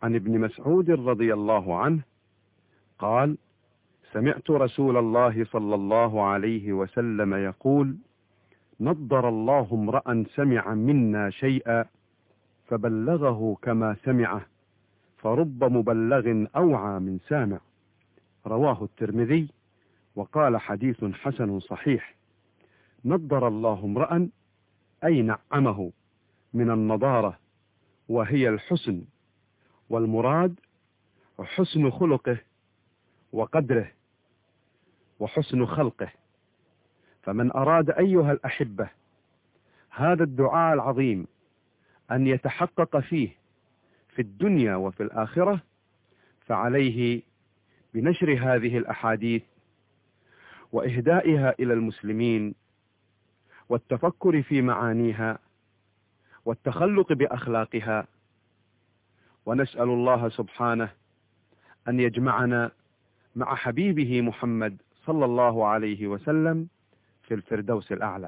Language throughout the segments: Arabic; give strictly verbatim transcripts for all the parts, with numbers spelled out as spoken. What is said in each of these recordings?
عن ابن مسعود رضي الله عنه قال: سمعت رسول الله صلى الله عليه وسلم يقول: نضر الله امرأ سمع منا شيئا فبلغه كما سمعه، فرب مبلغ أوعى من سامع. رواه الترمذي وقال: حديث حسن صحيح. نضر الله امرأ أي نعمه من النضارة، وهي الحسن، والمراد حسن خلقه وقدره وحسن خلقه. فمن أراد أيها الأحبة هذا الدعاء العظيم أن يتحقق فيه في الدنيا وفي الآخرة، فعليه بنشر هذه الأحاديث وإهدائها إلى المسلمين، والتفكر في معانيها، والتخلق بأخلاقها. ونسأل الله سبحانه أن يجمعنا مع حبيبه محمد صلى الله عليه وسلم في الفردوس الأعلى.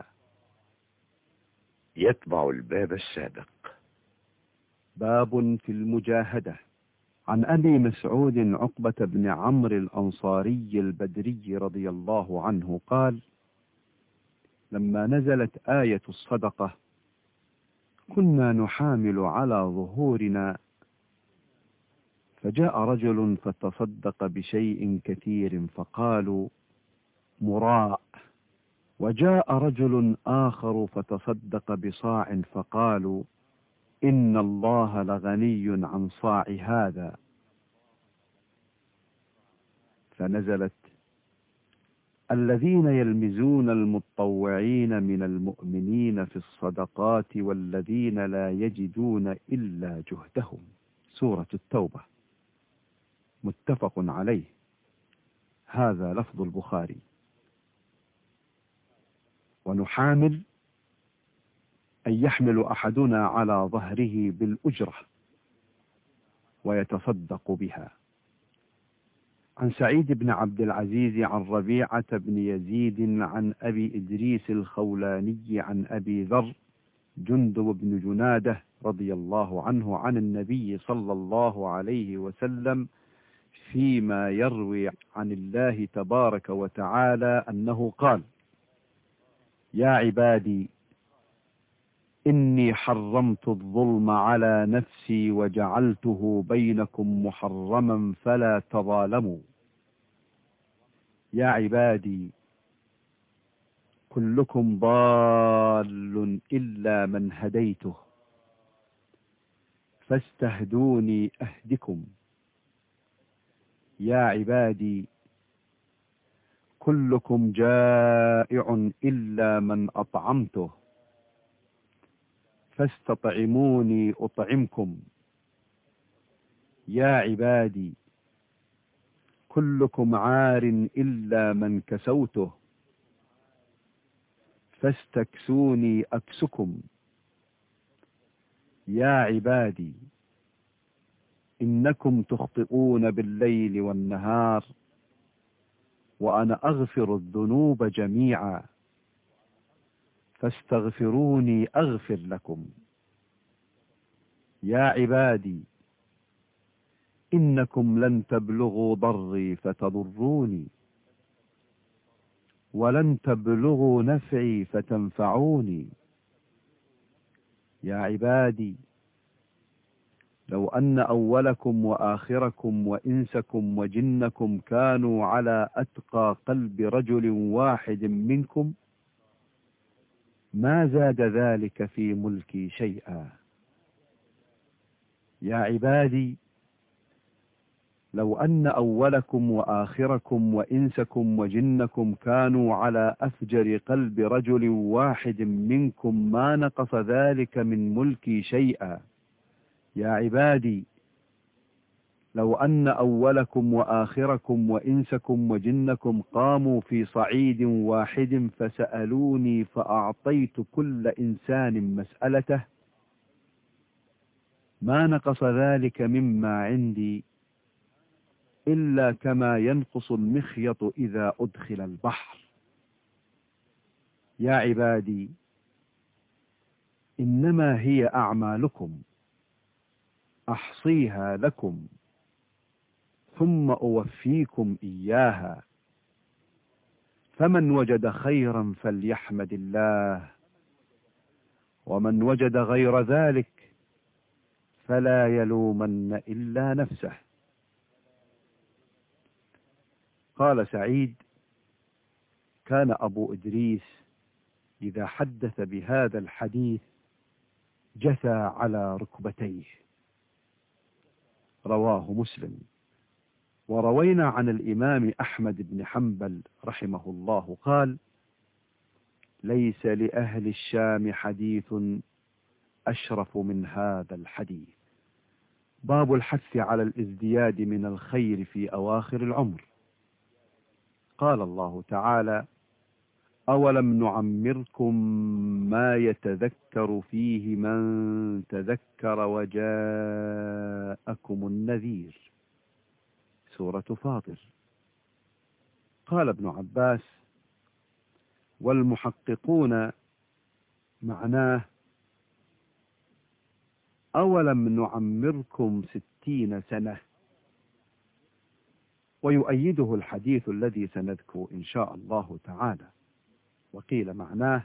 يتبع الباب السابق. باب في المجاهدة. عن أبي مسعود عقبة بن عمرو الأنصاري البدري رضي الله عنه قال: لما نزلت آية الصدقة كنا نحامل على ظهورنا، فجاء رجل فتصدق بشيء كثير فقالوا مراء، وجاء رجل آخر فتصدق بصاع فقالوا إن الله لغني عن صاع هذا. فنزلت: الذين يلمزون المتطوعين من المؤمنين في الصدقات والذين لا يجدون إلا جهدهم. سورة التوبة. متفق عليه. هذا لفظ البخاري. ونحامل أن يحمل أحدنا على ظهره بالأجرة ويتصدق بها. عن سعيد بن عبد العزيز عن ربيعة بن يزيد عن أبي إدريس الخولاني عن أبي ذر جندب بن جنادة رضي الله عنه عن النبي صلى الله عليه وسلم فيما يروي عن الله تبارك وتعالى أنه قال: يا عبادي إني حرمت الظلم على نفسي وجعلته بينكم محرما فلا تظالموا. يا عبادي كلكم ضال إلا من هديته فاستهدوني أهدكم. يا عبادي كلكم جائع إلا من أطعمته فاستطعموني أطعمكم. يا عبادي كلكم عار إلا من كسوته فاستكسوني أكسكم. يا عبادي إنكم تخطئون بالليل والنهار وأنا أغفر الذنوب جميعا فاستغفروني أغفر لكم. يا عبادي إنكم لن تبلغوا ضري فتضروني ولن تبلغوا نفعي فتنفعوني. يا عبادي لو أن أولكم وآخركم وإنسكم وجنكم كانوا على أتقى قلب رجل واحد منكم ما زاد ذلك في ملكي شيئا. يا عبادي لو أن أولكم وآخركم وإنسكم وجنكم كانوا على أفجر قلب رجل واحد منكم ما نقص ذلك من ملكي شيئا. يا عبادي لو أن أولكم وآخركم وإنسكم وجنكم قاموا في صعيد واحد فسألوني فأعطيت كل إنسان مسألته ما نقص ذلك مما عندي إلا كما ينقص المخيط إذا أدخل البحر. يا عبادي إنما هي أعمالكم أحصيها لكم ثم أوفيكم إياها، فمن وجد خيرا فليحمد الله، ومن وجد غير ذلك فلا يلومن إلا نفسه. قال سعيد: كان أبو إدريس إذا حدث بهذا الحديث جثى على ركبتيه. رواه مسلم. وروينا عن الإمام أحمد بن حنبل رحمه الله قال: ليس لأهل الشام حديث أشرف من هذا الحديث. باب الحث على الازدياد من الخير في أواخر العمر. قال الله تعالى: أولم نعمركم ما يتذكر فيه من تذكر وجاءكم النذير. سورة فاطر. قال ابن عباس: والمحققون معناه أولم نعمركم ستين سنة. ويؤيده الحديث الذي سنذكر إن شاء الله تعالى. وقيل معناه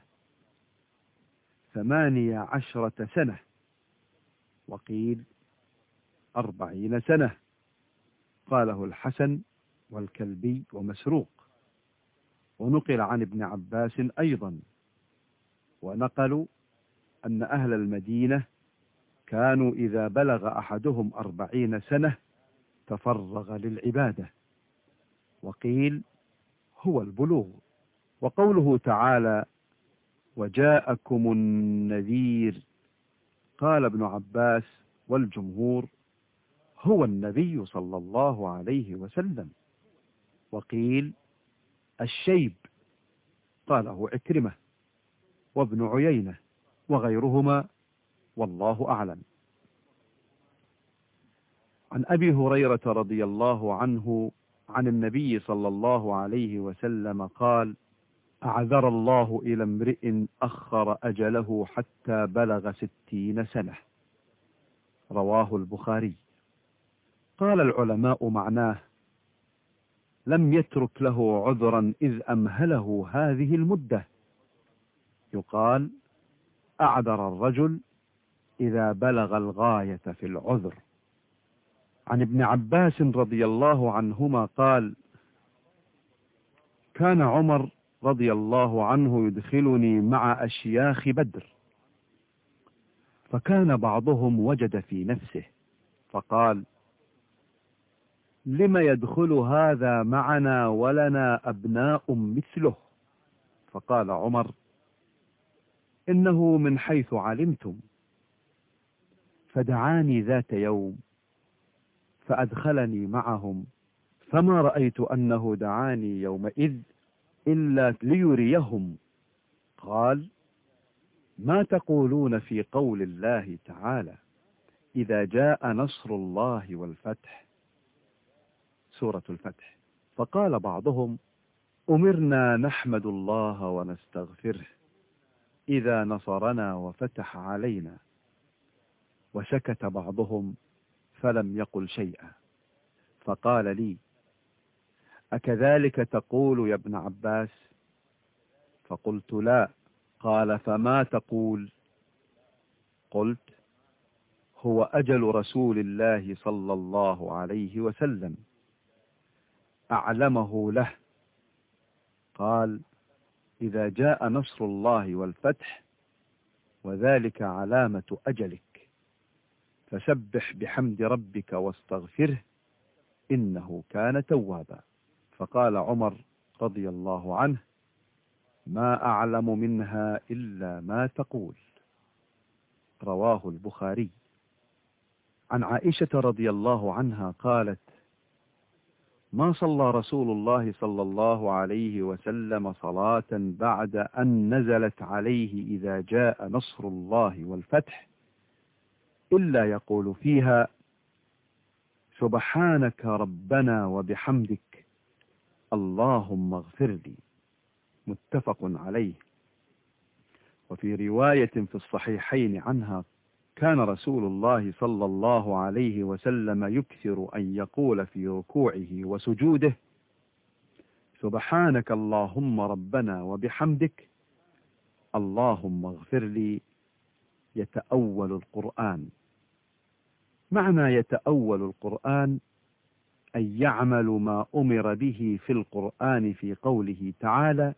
ثمانية عشرة سنة، وقيل أربعين سنة. قاله الحسن والكلبي ومسروق. ونقل عن ابن عباس أيضا، ونقلوا أن أهل المدينة كانوا إذا بلغ أحدهم أربعين سنة تفرغ للعبادة، وقيل هو البلوغ. وقوله تعالى: وجاءكم النذير، قال ابن عباس والجمهور: هو النبي صلى الله عليه وسلم. وقيل الشيب، قاله عكرمة وابن عيينة وغيرهما، والله أعلم. عن أبي هريرة رضي الله عنه عن النبي صلى الله عليه وسلم قال: أعذر الله إلى امرئ أخر أجله حتى بلغ ستين سنة. رواه البخاري. قال العلماء معناه لم يترك له عذرا إذ أمهله هذه المدة. يقال: أعذر الرجل إذا بلغ الغاية في العذر. عن ابن عباس رضي الله عنهما قال: كان عمر رضي الله عنه يدخلني مع أشياخ بدر، فكان بعضهم وجد في نفسه فقال: لم يدخل هذا معنا ولنا أبناء مثله؟ فقال عمر: إنه من حيث علمتم. فدعاني ذات يوم فأدخلني معهم، فما رأيت أنه دعاني يومئذ إلا ليريهم. قال: ما تقولون في قول الله تعالى: إذا جاء نصر الله والفتح؟ سورة الفتح. فقال بعضهم: أمرنا نحمد الله ونستغفره إذا نصرنا وفتح علينا. وسكت بعضهم فلم يقل شيئا. فقال لي: أكذلك تقول يا ابن عباس؟ فقلت: لا. قال: فما تقول؟ قلت: هو أجل رسول الله صلى الله عليه وسلم، أعلمه له. قال: إذا جاء نصر الله والفتح، وذلك علامة أجلك، فسبح بحمد ربك واستغفره إنه كان توابا. فقال عمر رضي الله عنه: ما أعلم منها إلا ما تقول. رواه البخاري. عن عائشة رضي الله عنها قالت: ما صلى رسول الله صلى الله عليه وسلم صلاة بعد أن نزلت عليه إذا جاء نصر الله والفتح إلا يقول فيها: سبحانك ربنا وبحمدك اللهم اغفر لي. متفق عليه. وفي رواية في الصحيحين عنها كان رسول الله صلى الله عليه وسلم يكثر أن يقول في ركوعه وسجوده: سبحانك اللهم ربنا وبحمدك اللهم اغفر لي. يتأول القرآن. معنى يتأول القرآن أن يعمل ما أمر به في القرآن في قوله تعالى: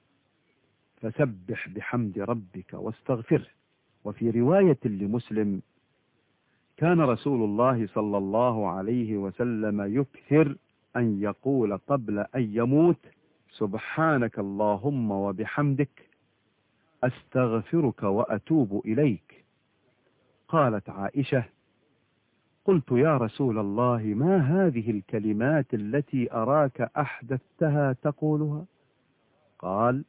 فسبح بحمد ربك واستغفره. وفي رواية لمسلم: كان رسول الله صلى الله عليه وسلم يكثر أن يقول قبل أن يموت: سبحانك اللهم وبحمدك أستغفرك وأتوب إليك. قالت عائشة: قلت يا رسول الله ما هذه الكلمات التي أراك أحدثتها تقولها؟ قال: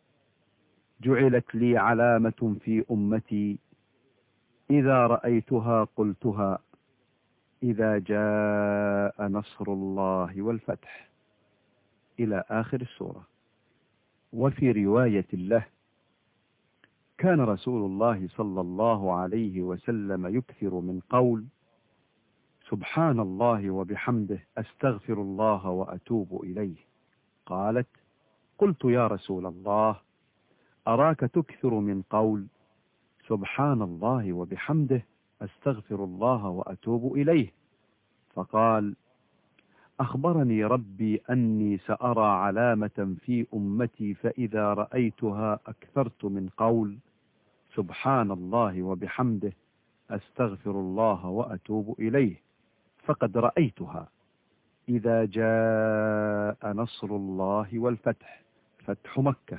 جعلت لي علامة في أمتي إذا رأيتها قلتها إذا جاء نصر الله والفتح، إلى آخر السورة. وفي رواية له: كان رسول الله صلى الله عليه وسلم يكثر من قول: سبحان الله وبحمده أستغفر الله وأتوب إليه. قالت: قلت يا رسول الله أراك تكثر من قول: سبحان الله وبحمده أستغفر الله وأتوب إليه. فقال: أخبرني ربي أني سأرى علامة في أمتي فإذا رأيتها أكثرت من قول: سبحان الله وبحمده أستغفر الله وأتوب إليه، فقد رأيتها إذا جاء نصر الله والفتح، فتح مكة،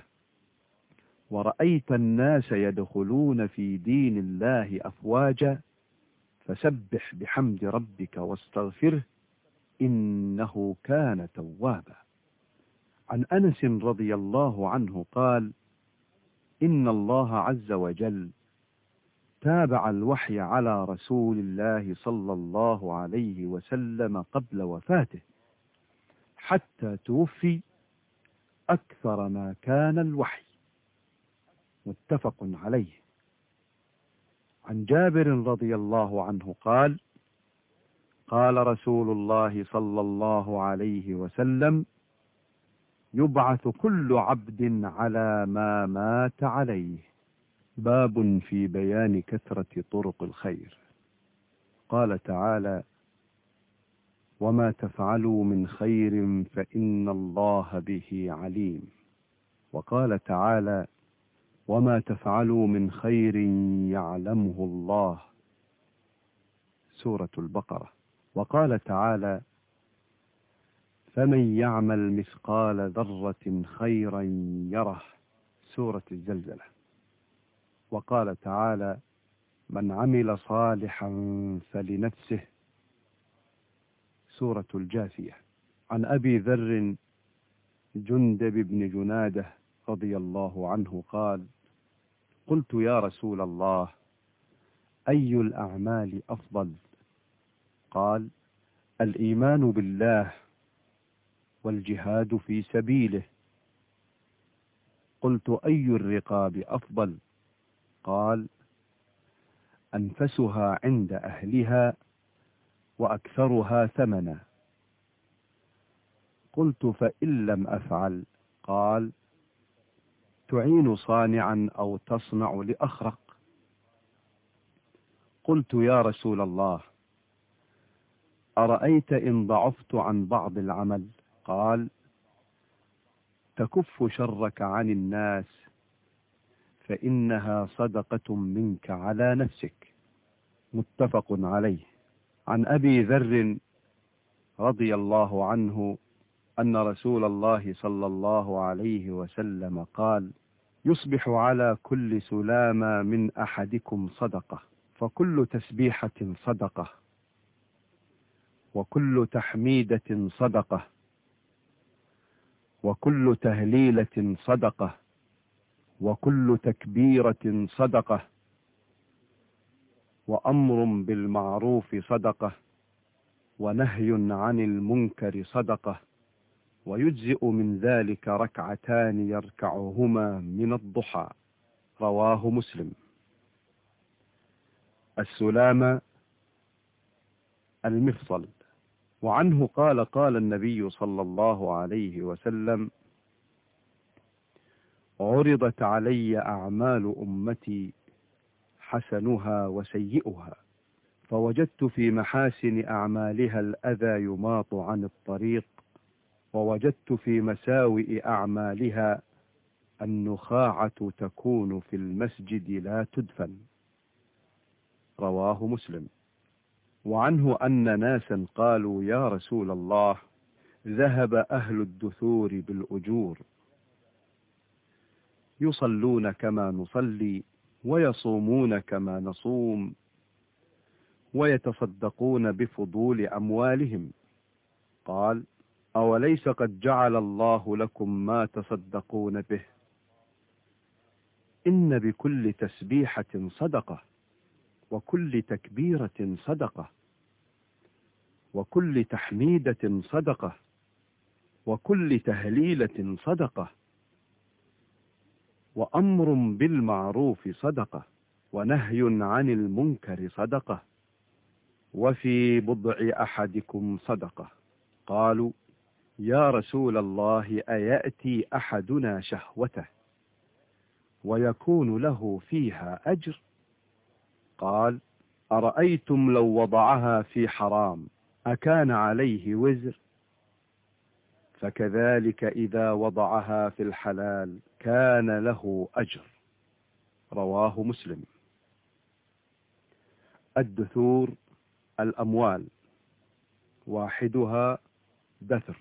ورأيت الناس يدخلون في دين الله أفواجا، فسبح بحمد ربك واستغفره إنه كان توابا. عن أنس رضي الله عنه قال: إن الله عز وجل تابع الوحي على رسول الله صلى الله عليه وسلم قبل وفاته حتى توفي أكثر ما كان الوحي. متفق عليه. عن جابر رضي الله عنه قال: قال رسول الله صلى الله عليه وسلم: يبعث كل عبد على ما مات عليه. باب في بيان كثرة طرق الخير. قال تعالى: وما تفعلوا من خير فإن الله به عليم. وقال تعالى: وما تفعلوا من خير يعلمه الله. سورة البقرة. وقال تعالى: فمن يعمل مثقال ذرة خيرا يره. سورة الزلزلة. وقال تعالى: من عمل صالحا فلنفسه. سورة الجاثية. عن أبي ذر جندب بن جنادة رضي الله عنه قال: قلت يا رسول الله أي الأعمال أفضل؟ قال: الإيمان بالله والجهاد في سبيله. قلت أي الرقاب أفضل؟ قال: أنفسها عند أهلها وأكثرها ثمنا. قلت فإن لم أفعل؟ قال: تعين صانعا أو تصنع لأخرق. قلت يا رسول الله أرأيت إن ضعفت عن بعض العمل؟ قال: تكف شرك عن الناس فإنها صدقة منك على نفسك. متفق عليه. عن أبي ذر رضي الله عنه أن رسول الله صلى الله عليه وسلم قال: يصبح على كل سلامة من أحدكم صدقة، فكل تسبيحة صدقة، وكل تحميدة صدقة، وكل تهليلة صدقة، وكل تكبيرة صدقة، وأمر بالمعروف صدقة، ونهي عن المنكر صدقة، ويجزئ من ذلك ركعتان يركعهما من الضحى. رواه مسلم. السلامة المفصل. وعنه قال قال النبي صلى الله عليه وسلم: عرضت علي أعمال أمتي حسنها وسيئها، فوجدت في محاسن أعمالها الأذى يماط عن الطريق، ووجدت في مساوئ أعمالها النخاعة تكون في المسجد لا تدفن. رواه مسلم. وعنه أن ناسا قالوا: يا رسول الله، ذهب أهل الدثور بالأجور، يصلون كما نصلي، ويصومون كما نصوم، ويتصدقون بفضول أموالهم. قال: أوليس قد جعل الله لكم ما تصدقون به؟ إن بكل تسبيحة صدقة، وكل تكبيرة صدقة، وكل تحميدة صدقة، وكل تهليلة صدقة، وأمر بالمعروف صدقة، ونهي عن المنكر صدقة، وفي بضع أحدكم صدقة. قالوا: يا رسول الله، أيأتي أحدنا شهوته ويكون له فيها أجر؟ قال: أرأيتم لو وضعها في حرام أكان عليه وزر؟ فكذلك إذا وضعها في الحلال كان له أجر. رواه مسلم. الدثور الأموال، واحدها دثر.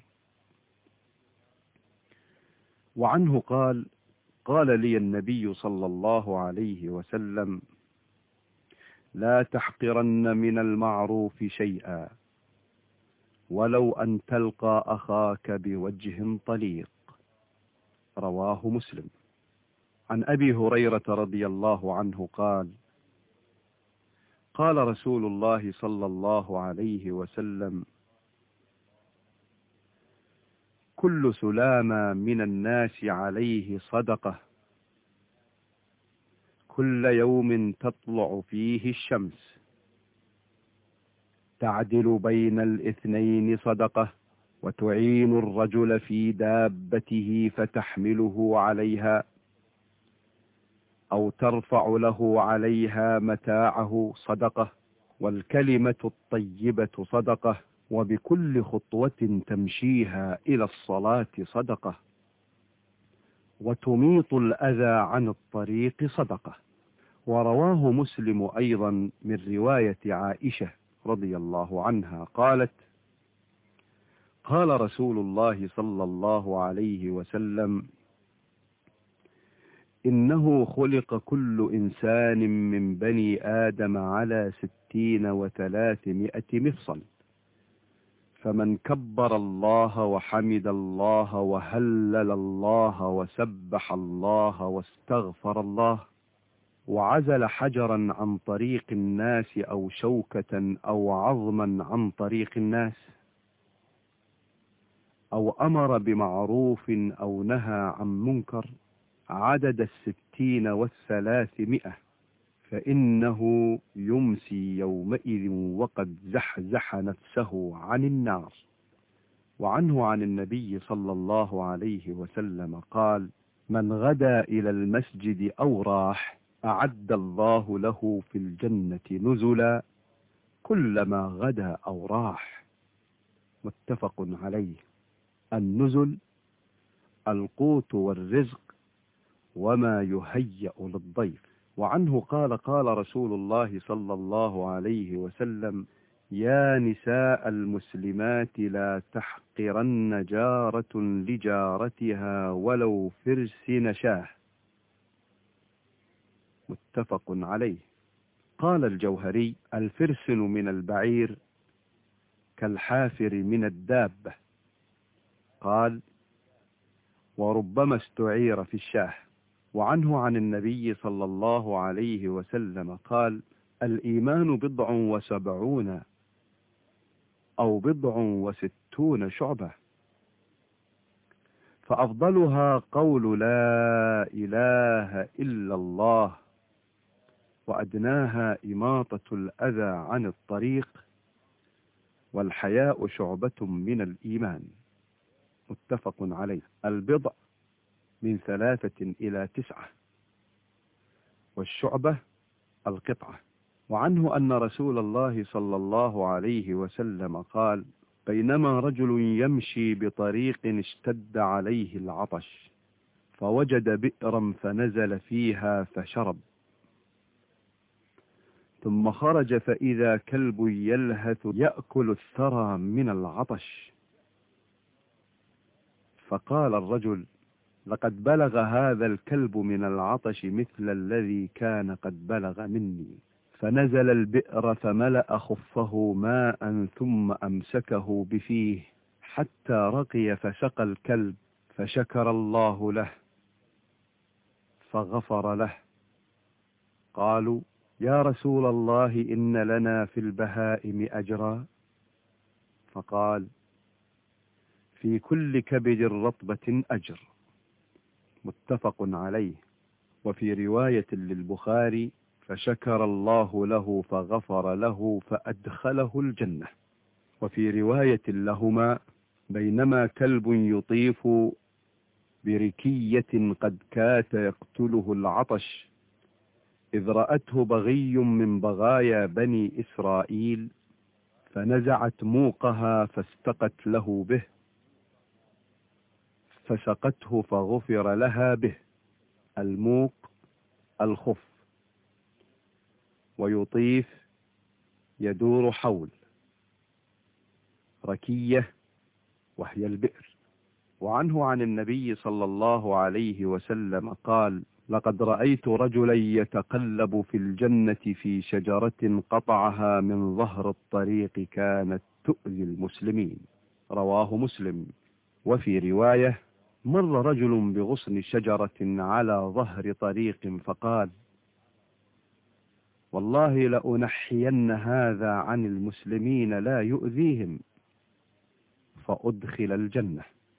وعنه قال: قال لي النبي صلى الله عليه وسلم: لا تحقرن من المعروف شيئا، ولو أن تلقى أخاك بوجه طليق. رواه مسلم. عن أبي هريرة رضي الله عنه قال: قال رسول الله صلى الله عليه وسلم: كل سلامة من الناس عليه صدقة، كل يوم تطلع فيه الشمس، تعدل بين الاثنين صدقة، وتعين الرجل في دابته فتحمله عليها، أو ترفع له عليها متاعه صدقة، والكلمة الطيبة صدقة، وبكل خطوة تمشيها إلى الصلاة صدقة، وتميط الأذى عن الطريق صدقة. ورواه مسلم أيضا من رواية عائشة رضي الله عنها قالت: قال رسول الله صلى الله عليه وسلم: إنه خلق كل إنسان من بني آدم على ستين وثلاثمائة مفصل، فمن كبر الله وحمد الله وهلل الله وسبح الله واستغفر الله، وعزل حجرا عن طريق الناس أو شوكة أو عظما عن طريق الناس، أو أمر بمعروف أو نهى عن منكر عدد الستين والثلاثمائة، فإنه يمسي يومئذ وقد زحزح نفسه عن النار. وعنه عن النبي صلى الله عليه وسلم قال: من غدا إلى المسجد أو راح أعد الله له في الجنة نزلا كلما غدا أو راح. متفق عليه. النزل القوت والرزق وما يهيأ للضيف. وعنه قال: قال رسول الله صلى الله عليه وسلم: يا نساء المسلمات لا تحقرن جارة لجارتها ولو فرس نشاه. متفق عليه. قال الجوهري: الفرسن من البعير كالحافر من الدابة. قال: وربما استعير في الشاه. وعنه عن النبي صلى الله عليه وسلم قال: الإيمان بضع وسبعون أو بضع وستون شعبة، فأفضلها قول لا إله إلا الله، وأدناها إماطة الأذى عن الطريق، والحياء شعبة من الإيمان. متفق عليه. البضع من ثلاثة إلى تسعة، والشعبة القطعة. وعنه أن رسول الله صلى الله عليه وسلم قال: بينما رجل يمشي بطريق اشتد عليه العطش، فوجد بئرا فنزل فيها فشرب، ثم خرج فإذا كلب يلهث يأكل الثرى من العطش، فقال الرجل: لقد بلغ هذا الكلب من العطش مثل الذي كان قد بلغ مني. فنزل البئر فملأ خفه ماء ثم أمسكه بفيه حتى رقي فسقى الكلب، فشكر الله له فغفر له. قالوا: يا رسول الله إن لنا في البهائم أجرا؟ فقال: في كل كبد رطبة أجر. متفق عليه. وفي رواية للبخاري: فشكر الله له فغفر له فأدخله الجنة. وفي رواية لهما: بينما كلب يطيف بركية قد كاد يقتله العطش، إذ رأته بغي من بغايا بني إسرائيل، فنزعت موقها فاستقت له به، فسقته فغفر لها به. الموق الخف، ويطيف يدور حول، ركية وهي البئر. وعنه عن النبي صلى الله عليه وسلم قال: لقد رأيت رجلا يتقلب في الجنة في شجرة قطعها من ظهر الطريق كانت تؤذي المسلمين. رواه مسلم. وفي رواية: مر رجل بغصن شجرة على ظهر طريق فقال: والله لأنحين هذا عن المسلمين لا يؤذيهم، فأدخل الجنة.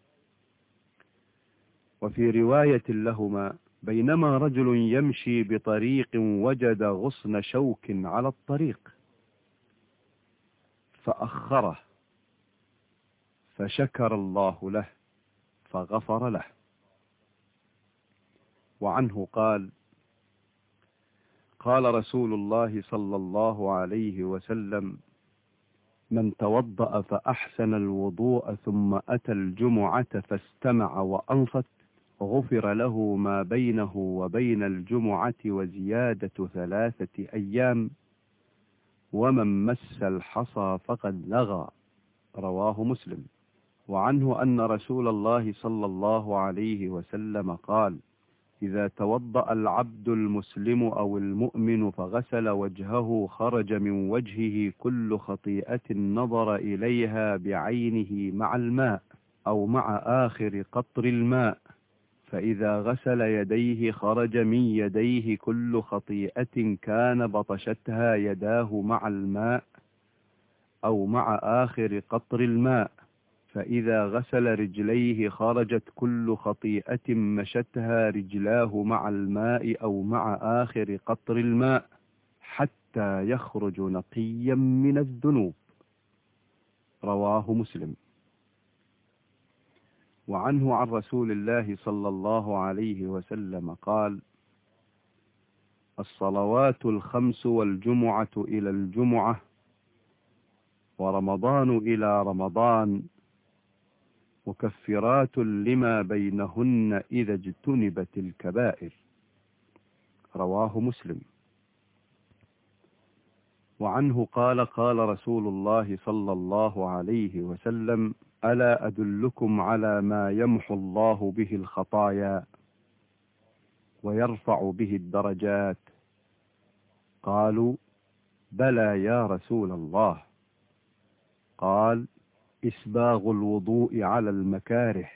وفي رواية لهما: بينما رجل يمشي بطريق وجد غصن شوك على الطريق، فأخره، فشكر الله له فغفر له. وعنه قال: قال رسول الله صلى الله عليه وسلم: من توضأ فأحسن الوضوء ثم أتى الجمعة فاستمع وأنصت، غفر له ما بينه وبين الجمعة وزيادة ثلاثة أيام، ومن مس الحصى فقد لغى. رواه مسلم. وعنه أن رسول الله صلى الله عليه وسلم قال: إذا توضأ العبد المسلم أو المؤمن فغسل وجهه خرج من وجهه كل خطيئة نظر إليها بعينه مع الماء أو مع آخر قطر الماء، فإذا غسل يديه خرج من يديه كل خطيئة كان بطشتها يداه مع الماء أو مع آخر قطر الماء، فإذا غسل رجليه خرجت كل خطيئة مشتها رجلاه مع الماء أو مع آخر قطر الماء حتى يخرج نقيا من الذنوب. رواه مسلم. وعنه عن رسول الله صلى الله عليه وسلم قال: الصلوات الخمس والجمعة إلى الجمعة ورمضان إلى رمضان مكفرات لما بينهن إذا اجتنبت الكبائر. رواه مسلم. وعنه قال: قال رسول الله صلى الله عليه وسلم: ألا أدلكم على ما يمحو الله به الخطايا ويرفع به الدرجات؟ قالوا: بلى يا رسول الله. قال: إسباغ الوضوء على المكاره،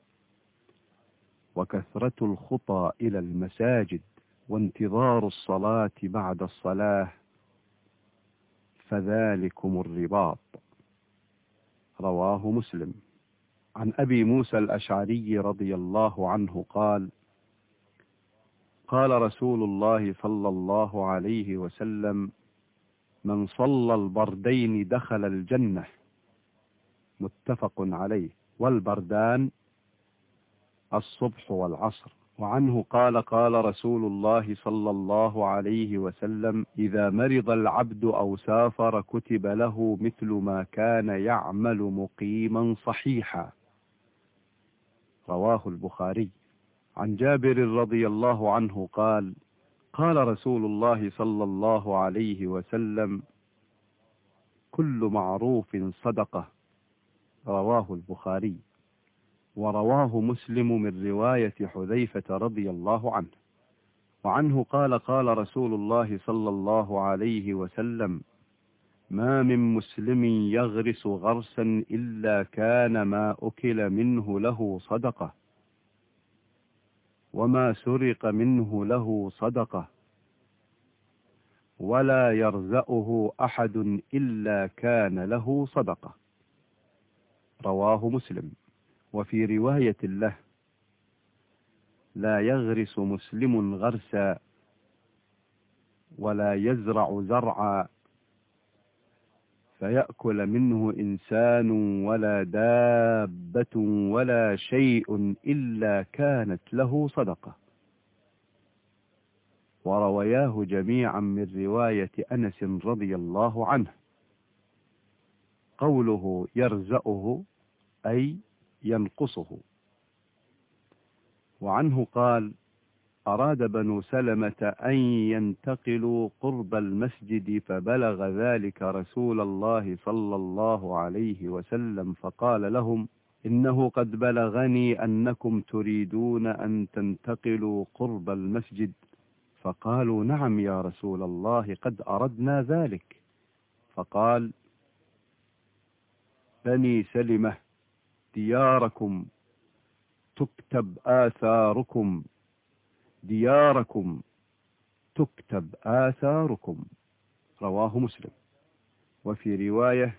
وكثرة الخطى إلى المساجد، وانتظار الصلاة بعد الصلاة، فذلكم الرباط. رواه مسلم. عن أبي موسى الأشعري رضي الله عنه قال: قال رسول الله صلى الله عليه وسلم: من صلى البردين دخل الجنة. متفق عليه. والبردان الصبح والعصر. وعنه قال: قال رسول الله صلى الله عليه وسلم: إذا مرض العبد أو سافر كتب له مثل ما كان يعمل مقيما صحيحا. رواه البخاري. عن جابر رضي الله عنه قال: قال رسول الله صلى الله عليه وسلم: كل معروف صدقة. رواه البخاري. ورواه مسلم من رواية حذيفة رضي الله عنه. وعنه قال: قال رسول الله صلى الله عليه وسلم: ما من مسلم يغرس غرسا إلا كان ما أكل منه له صدقة، وما سرق منه له صدقة، ولا يرزأه أحد إلا كان له صدقة. رواه مسلم. وفي رواية له: لا يغرس مسلم غرسا ولا يزرع زرعا فيأكل منه إنسان ولا دابة ولا شيء إلا كانت له صدقة. وروياه جميعا من رواية أنس رضي الله عنه. قوله يرزأه أي ينقصه. وعنه قال: أراد بنو سلمة أن ينتقلوا قرب المسجد فبلغ ذلك رسول الله صلى الله عليه وسلم فقال لهم: إنه قد بلغني أنكم تريدون أن تنتقلوا قرب المسجد. فقالوا: نعم يا رسول الله، قد أردنا ذلك. فقال: بني سلمة دياركم تكتب آثاركم، دياركم تكتب آثاركم. رواه مسلم. وفي رواية: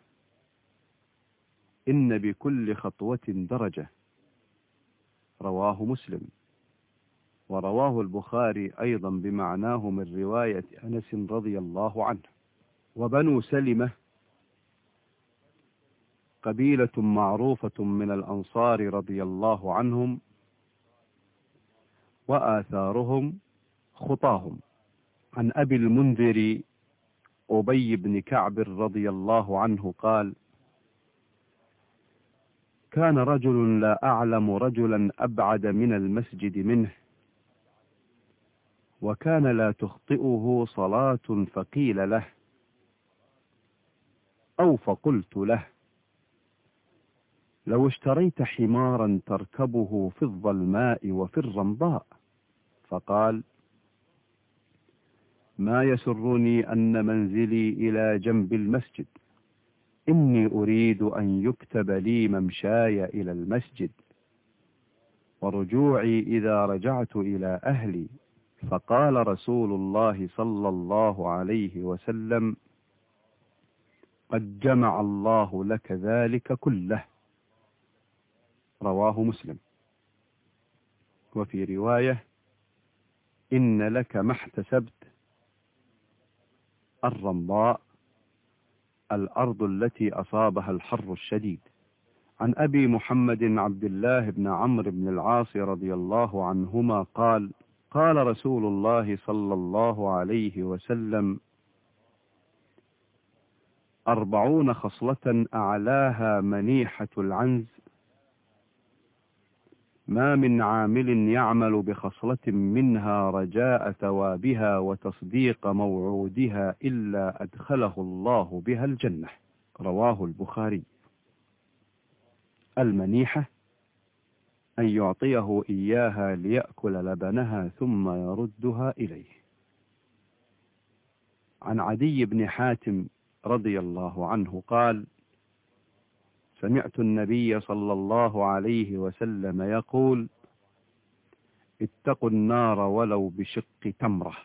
إن بكل خطوة درجة. رواه مسلم. ورواه البخاري أيضا بمعناه من رواية أنس رضي الله عنه. وبنو سلمة قبيلة معروفة من الأنصار رضي الله عنهم، وآثارهم خطاهم. عن أبي المنذر أبي بن كعب رضي الله عنه قال: كان رجل لا أعلم رجلا أبعد من المسجد منه، وكان لا تخطئه صلاة، فقيل له أو فقلت له: لو اشتريت حمارا تركبه في الظلماء وفي الرمضاء. فقال: ما يسرني أن منزلي إلى جنب المسجد، إني أريد أن يكتب لي ممشاي إلى المسجد ورجوعي إذا رجعت إلى أهلي. فقال رسول الله صلى الله عليه وسلم: قد جمع الله لك ذلك كله. رواه مسلم. وفي رواية: إن لك ما احتسبت. الرمضاء الأرض التي أصابها الحر الشديد. عن أبي محمد عبد الله بن عمرو بن العاص رضي الله عنهما قال: قال رسول الله صلى الله عليه وسلم: أربعون خصلة أعلاها منيحة العنز، ما من عامل يعمل بخصلة منها رجاء ثوابها وتصديق موعودها إلا أدخله الله بها الجنة. رواه البخاري. المنيحة أن يعطيه إياها ليأكل لبنها ثم يردها إليه. عن عدي بن حاتم رضي الله عنه قال: سمعت النبي صلى الله عليه وسلم يقول: اتقوا النار ولو بشق تمرة.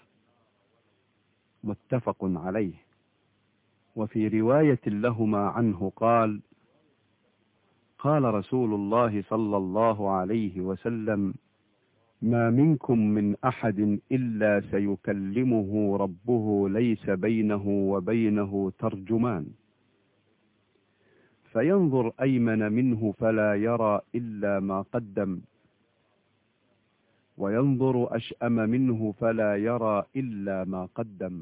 متفق عليه. وفي رواية لهما عنه قال: قال رسول الله صلى الله عليه وسلم: ما منكم من أحد إلا سيكلمه ربه ليس بينه وبينه ترجمان، فينظر أيمن منه فلا يرى إلا ما قدم، وينظر أشأم منه فلا يرى إلا ما قدم،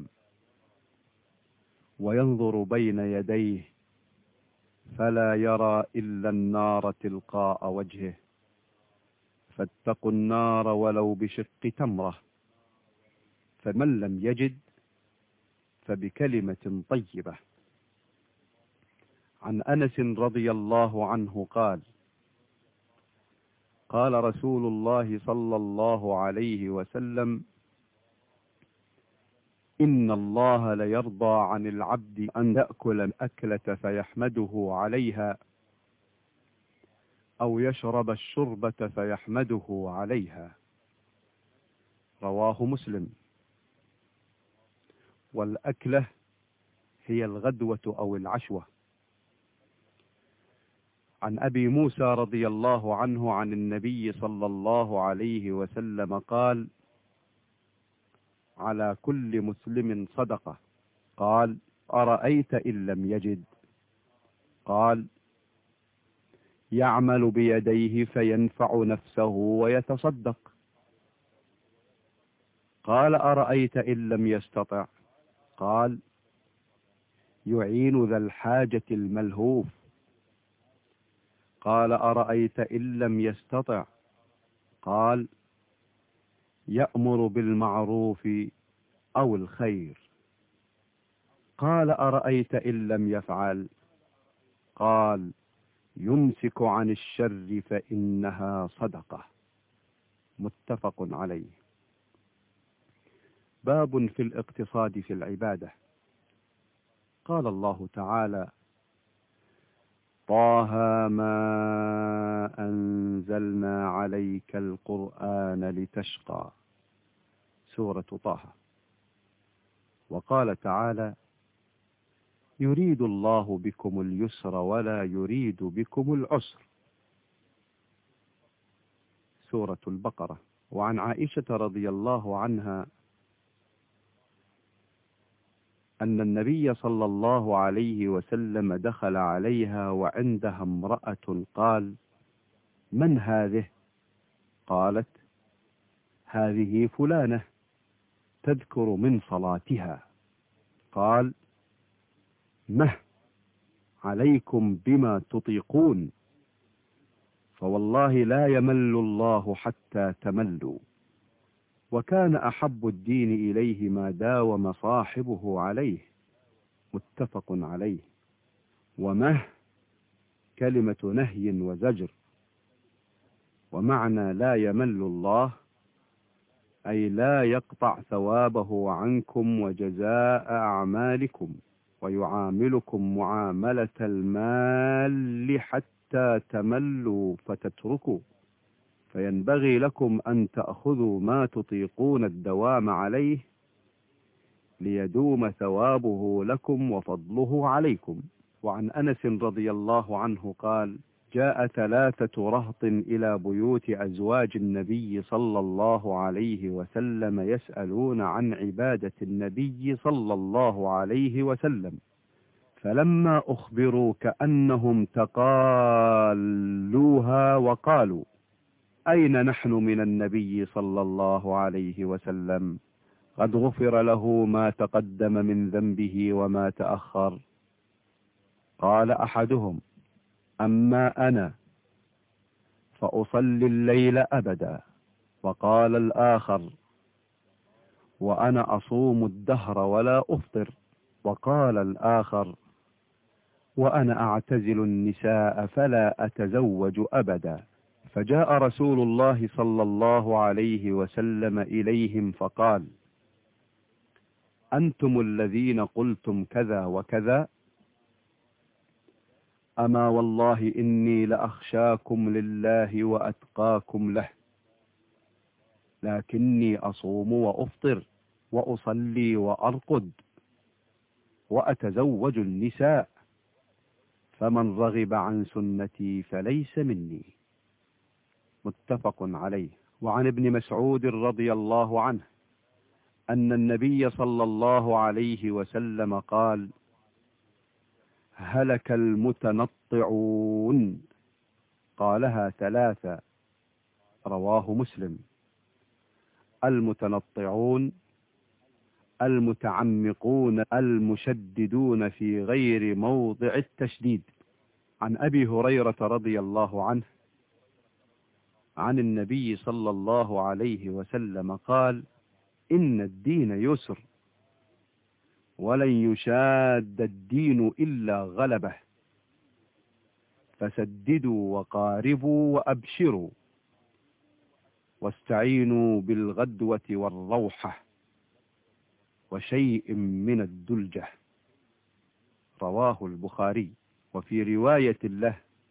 وينظر بين يديه فلا يرى إلا النار تلقاء وجهه، فاتقوا النار ولو بشق تمرة، فمن لم يجد فبكلمة طيبة. عن أنس رضي الله عنه قال: قال رسول الله صلى الله عليه وسلم: إن الله ليرضى عن العبد أن يأكل الأكلة فيحمده عليها، أو يشرب الشربة فيحمده عليها. رواه مسلم. والأكلة هي الغدوة أو العشوة. عن أبي موسى رضي الله عنه عن النبي صلى الله عليه وسلم قال: على كل مسلم صدقة. قال: أرأيت إن لم يجد؟ قال: يعمل بيديه فينفع نفسه ويتصدق. قال: أرأيت إن لم يستطع؟ قال: يعين ذا الحاجة الملهوف. قال: أرأيت إن لم يستطع؟ قال: يأمر بالمعروف أو الخير. قال: أرأيت إن لم يفعل؟ قال: يمسك عن الشر فإنها صدقة. متفق عليه. باب في الاقتصاد في العبادة. قال الله تعالى: طه ما أنزلنا عليك القرآن لتشقى. سورة طه. وقال تعالى: يريد الله بكم اليسر ولا يريد بكم العسر. سورة البقرة. وعن عائشة رضي الله عنها أن النبي صلى الله عليه وسلم دخل عليها وعندها امرأة، قال: من هذه؟ قالت: هذه فلانة تذكر من صلاتها. قال: مه عليكم بما تطيقون، فوالله لا يمل الله حتى تملوا. وكان أحب الدين إليه ما داوم صاحبه عليه. متفق عليه. ومه كلمة نهي وزجر، ومعنى لا يمل الله أي لا يقطع ثوابه عنكم وجزاء أعمالكم، ويعاملكم معاملة المال حتى تملوا فتتركوا، فينبغي لكم أن تأخذوا ما تطيقون الدوام عليه ليدوم ثوابه لكم وفضله عليكم. وعن أنس رضي الله عنه قال: جاء ثلاثة رهط إلى بيوت أزواج النبي صلى الله عليه وسلم يسألون عن عبادة النبي صلى الله عليه وسلم، فلما أخبروا كأنهم تقالوها وقالوا: أين نحن من النبي صلى الله عليه وسلم؟ قد غفر له ما تقدم من ذنبه وما تأخر. قال أحدهم: أما أنا فأصلي الليل أبدا. وقال الآخر: وأنا أصوم الدهر ولا أفطر. وقال الآخر: وأنا أعتزل النساء فلا أتزوج أبدا. فجاء رسول الله صلى الله عليه وسلم إليهم فقال: أنتم الذين قلتم كذا وكذا؟ أما والله إني لأخشاكم لله وأتقاكم له، لكني أصوم وأفطر وأصلي وأرقد وأتزوج النساء، فمن رغب عن سنتي فليس مني. متفق عليه. وعن ابن مسعود رضي الله عنه أن النبي صلى الله عليه وسلم قال: هلك المتنطعون. قالها ثلاثة، رواه مسلم. المتنطعون المتعمقون المشددون في غير موضع التشديد. عن أبي هريرة رضي الله عنه عن النبي صلى الله عليه وسلم قال: إن الدين يسر ولن يشاد الدين إلا غلبه، فسددوا وقاربوا وأبشروا، واستعينوا بالغدوة والروحة وشيء من الدلجة. رواه البخاري. وفي رواية له: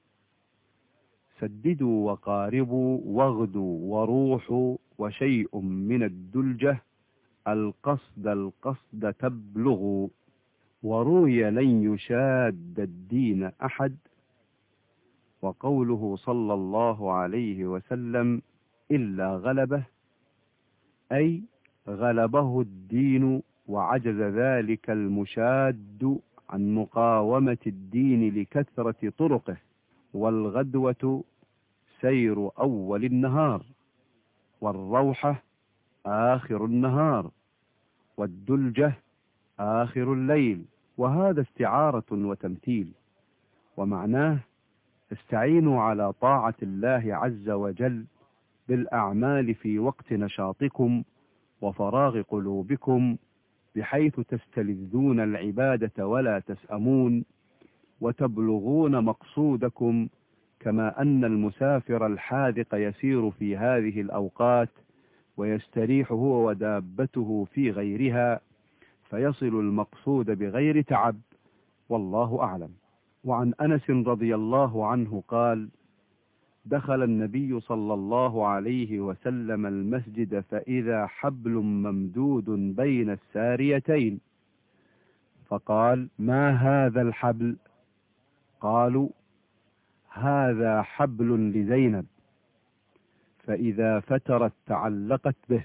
سددوا وقاربوا واغدوا وروحوا وشيء من الدلجة، القصد القصد تبلغوا. وروي: لن يشاد الدين أحد. وقوله صلى الله عليه وسلم: إلا غلبه، أي غلبه الدين وعجز ذلك المشاد عن مقاومة الدين لكثرة طرقه. والغدوة سير أول النهار، والروحة آخر النهار، والدلجة آخر الليل. وهذا استعارة وتمثيل، ومعناه: استعينوا على طاعة الله عز وجل بالأعمال في وقت نشاطكم وفراغ قلوبكم، بحيث تستلذون العبادة ولا تسأمون، وتبلغون مقصودكم، كما أن المسافر الحاذق يسير في هذه الأوقات ويستريح هو ودابته في غيرها، فيصل المقصود بغير تعب، والله أعلم. وعن أنس رضي الله عنه قال: دخل النبي صلى الله عليه وسلم المسجد فإذا حبل ممدود بين الساريتين، فقال: ما هذا الحبل؟ قالوا: هذا حبل لزينب، فإذا فترت تعلقت به.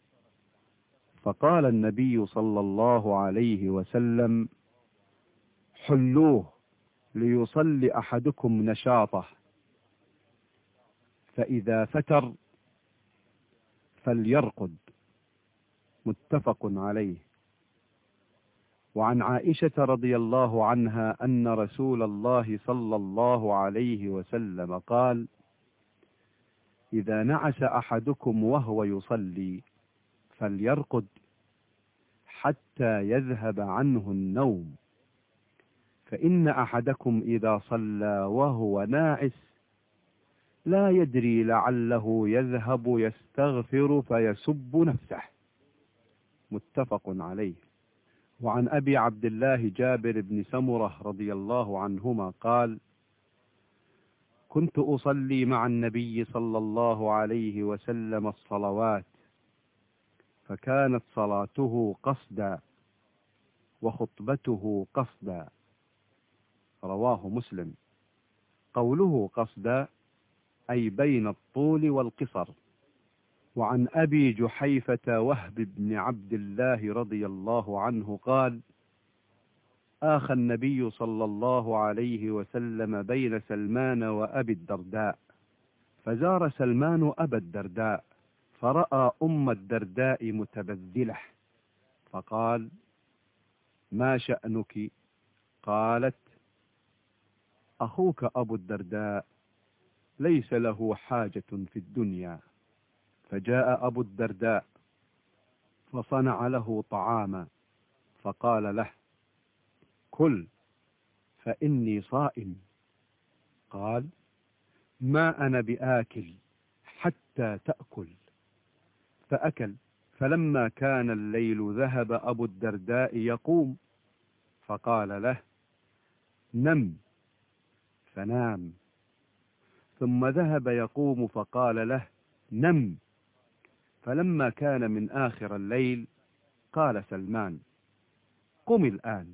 فقال النبي صلى الله عليه وسلم: حلوه ليصلي أحدكم نشاطه، فإذا فتر فليرقد. متفق عليه. وعن عائشة رضي الله عنها أن رسول الله صلى الله عليه وسلم قال: إذا نعس أحدكم وهو يصلي فليرقد حتى يذهب عنه النوم، فإن أحدكم إذا صلى وهو ناعس لا يدري لعله يذهب يستغفر فيسب نفسه. متفق عليه. وعن أبي عبد الله جابر بن سمرة رضي الله عنهما قال: كنت أصلي مع النبي صلى الله عليه وسلم الصلوات، فكانت صلاته قصدا وخطبته قصدا. رواه مسلم. قوله قصدا أي بين الطول والقصر. وعن أبي جحيفة وهب بن عبد الله رضي الله عنه قال: آخى النبي صلى الله عليه وسلم بين سلمان وأبي الدرداء، فزار سلمان أبا الدرداء فرأى أم الدرداء متبذلة، فقال: ما شأنك؟ قالت: أخوك أبو الدرداء ليس له حاجة في الدنيا. فجاء أبو الدرداء فصنع له طعاما، فقال له: كل فإني صائم. قال: ما أنا بآكل حتى تأكل. فأكل. فلما كان الليل ذهب أبو الدرداء يقوم، فقال له: نم. فنام. ثم ذهب يقوم، فقال له: نم. فلما كان من آخر الليل قال سلمان: قم الآن.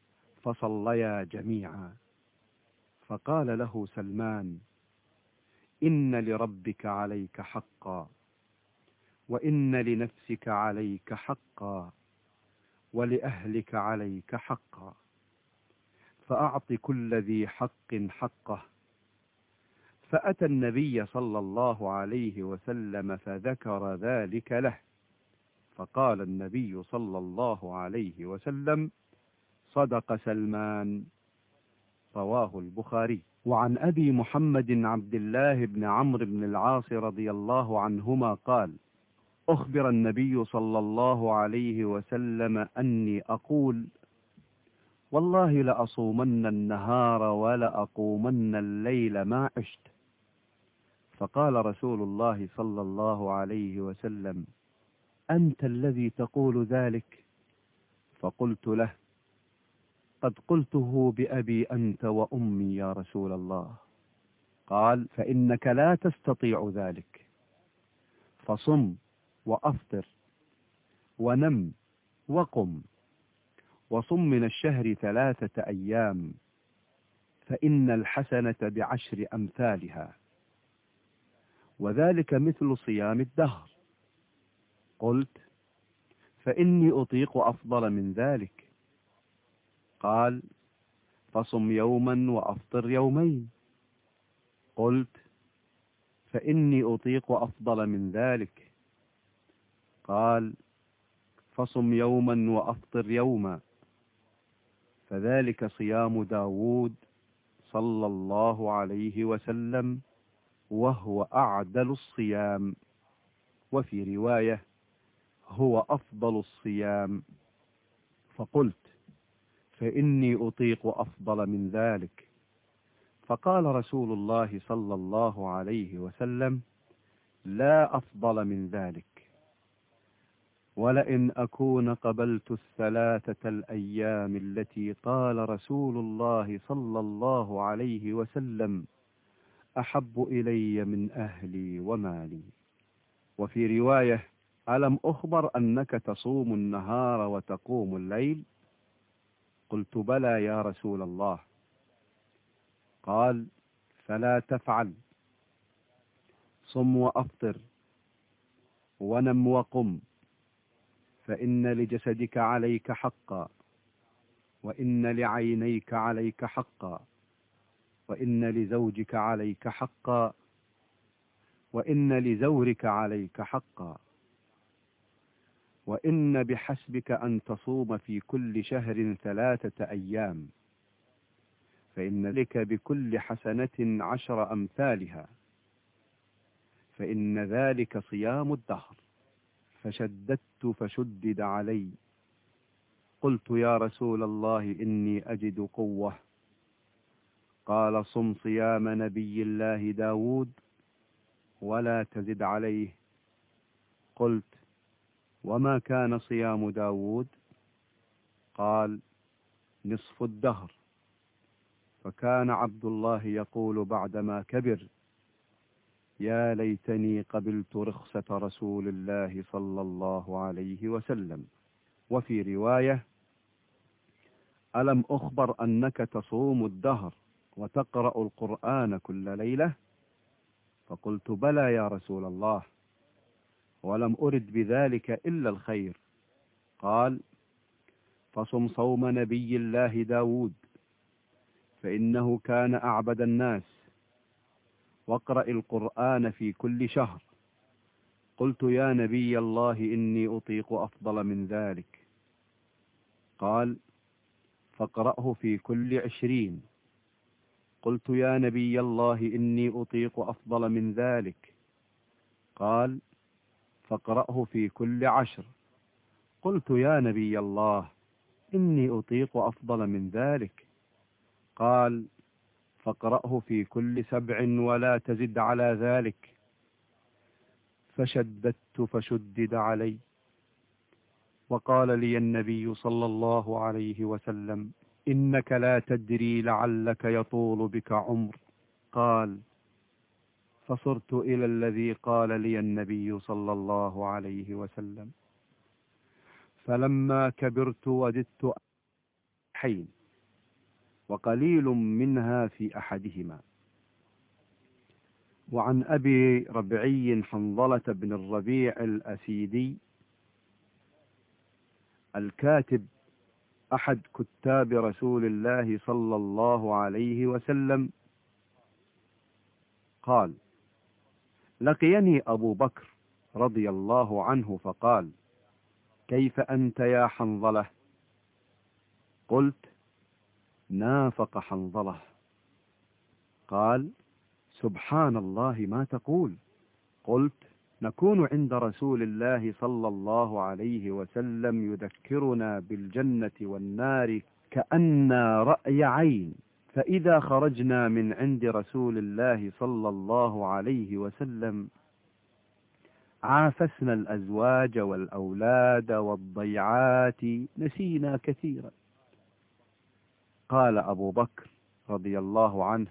فصليا جميعا. فقال له سلمان: إن لربك عليك حقا، وإن لنفسك عليك حقا، ولأهلك عليك حقا، فأعط كل ذي حق حقه. فأتى النبي صلى الله عليه وسلم فذكر ذلك له، فقال النبي صلى الله عليه وسلم: صدق سلمان. رواه البخاري. وعن أبي محمد عبد الله بن عمرو بن العاص رضي الله عنهما قال: أخبر النبي صلى الله عليه وسلم أني أقول: والله لأصومن النهار ولأقومن الليل ما عشت. فقال رسول الله صلى الله عليه وسلم: أنت الذي تقول ذلك؟ فقلت له: قد قلته بأبي أنت وأمي يا رسول الله. قال: فإنك لا تستطيع ذلك، فصم وأفطر ونم وقم، وصم من الشهر ثلاثة أيام، فإن الحسنة بعشر أمثالها، وذلك مثل صيام الدهر. قلت: فإني أطيق أفضل من ذلك. قال: فصم يوما وأفطر يومين. قلت: فإني أطيق أفضل من ذلك. قال: فصم يوما وأفطر يوما، فذلك صيام داود صلى الله عليه وسلم، وهو أعدل الصيام. وفي رواية: هو أفضل الصيام. فقلت: فإني أطيق أفضل من ذلك. فقال رسول الله صلى الله عليه وسلم: لا أفضل من ذلك، ولئن أكون قبلت الثلاثة الأيام التي قال رسول الله صلى الله عليه وسلم أحب إلي من أهلي ومالي. وفي رواية: ألم أخبر أنك تصوم النهار وتقوم الليل؟ قلت: بلى يا رسول الله. قال: فلا تفعل، صم وأفطر ونم وقم، فإن لجسدك عليك حقا، وإن لعينيك عليك حقا، وإن لزوجك عليك حقا، وإن لزورك عليك حقا، وإن بحسبك أن تصوم في كل شهر ثلاثة أيام، فإن لك بكل حسنة عشر أمثالها، فإن ذلك صيام الدهر. فشددت فشدد علي. قلت: يا رسول الله إني أجد قوة. قال: صم صيام نبي الله داود ولا تزد عليه. قلت: وما كان صيام داود؟ قال: نصف الدهر. فكان عبد الله يقول بعدما كبر: يا ليتني قبلت رخصة رسول الله صلى الله عليه وسلم. وفي رواية: ألم أخبر أنك تصوم الدهر وتقرأ القرآن كل ليلة؟ فقلت: بلى يا رسول الله، ولم أرد بذلك إلا الخير. قال: فصم صوم نبي الله داود، فإنه كان أعبد الناس، واقرأ القرآن في كل شهر. قلت: يا نبي الله إني أطيق أفضل من ذلك. قال: فاقرأه في كل عشرين. قلت: يا نبي الله إني أطيق أفضل من ذلك. قال: فاقرأه في كل عشر. قلت: يا نبي الله إني أطيق أفضل من ذلك. قال: فاقرأه في كل سبع ولا تزد على ذلك. فشددت فشدد علي. وقال لي النبي صلى الله عليه وسلم: إنك لا تدري لعلك يطول بك عمر. قال: فصرت إلى الذي قال لي النبي صلى الله عليه وسلم، فلما كبرت وددت حين، وقليل منها في أحدهما. وعن أبي ربعي حنظلة بن الربيع الأسيدي الكاتب أحد كتاب رسول الله صلى الله عليه وسلم قال: لقيني أبو بكر رضي الله عنه فقال: كيف أنت يا حنظلة؟ قلت: نافق حنظلة. قال: سبحان الله ما تقول؟ قلت: نكون عند رسول الله صلى الله عليه وسلم يذكرنا بالجنة والنار كأن رأي عين، فإذا خرجنا من عند رسول الله صلى الله عليه وسلم عافسنا الأزواج والأولاد والضيعات نسينا كثيرا. قال أبو بكر رضي الله عنه: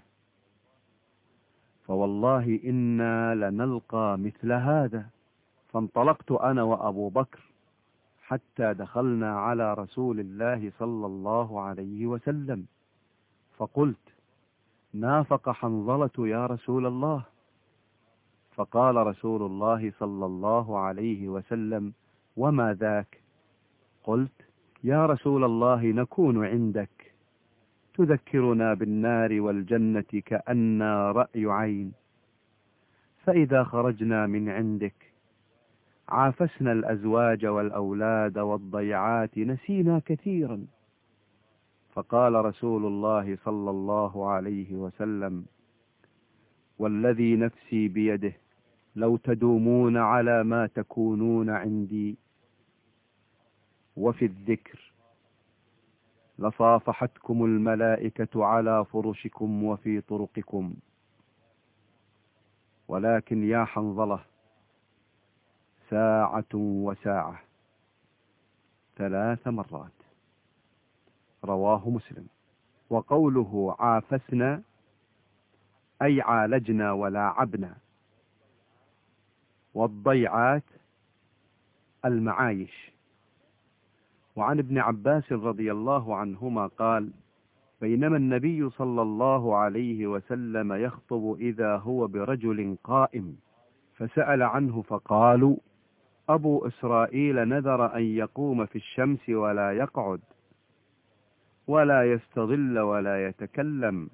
فوالله إنا لنلقى مثل هذا. فانطلقت أنا وأبو بكر حتى دخلنا على رسول الله صلى الله عليه وسلم، فقلت: نافق حنظلة يا رسول الله. فقال رسول الله صلى الله عليه وسلم: وما ذاك؟ قلت: يا رسول الله نكون عندك تذكرنا بالنار والجنة كأننا رأي عين، فإذا خرجنا من عندك عافسنا الأزواج والأولاد والضيعات نسينا كثيرا. فقال رسول الله صلى الله عليه وسلم: والذي نفسي بيده لو تدومون على ما تكونون عندي وفي الذكر لصافحتكم الملائكة على فرشكم وفي طرقكم، ولكن يا حنظلة ساعة وساعة ثلاث مرات. رواه مسلم. وقوله عافسنا أي عالجنا ولاعبنا، والضيعات المعايش. وعن ابن عباس رضي الله عنهما قال: بينما النبي صلى الله عليه وسلم يخطب إذا هو برجل قائم، فسأل عنه فقالوا: أبو إسرائيل نذر أن يقوم في الشمس ولا يقعد ولا يستظل ولا يتكلم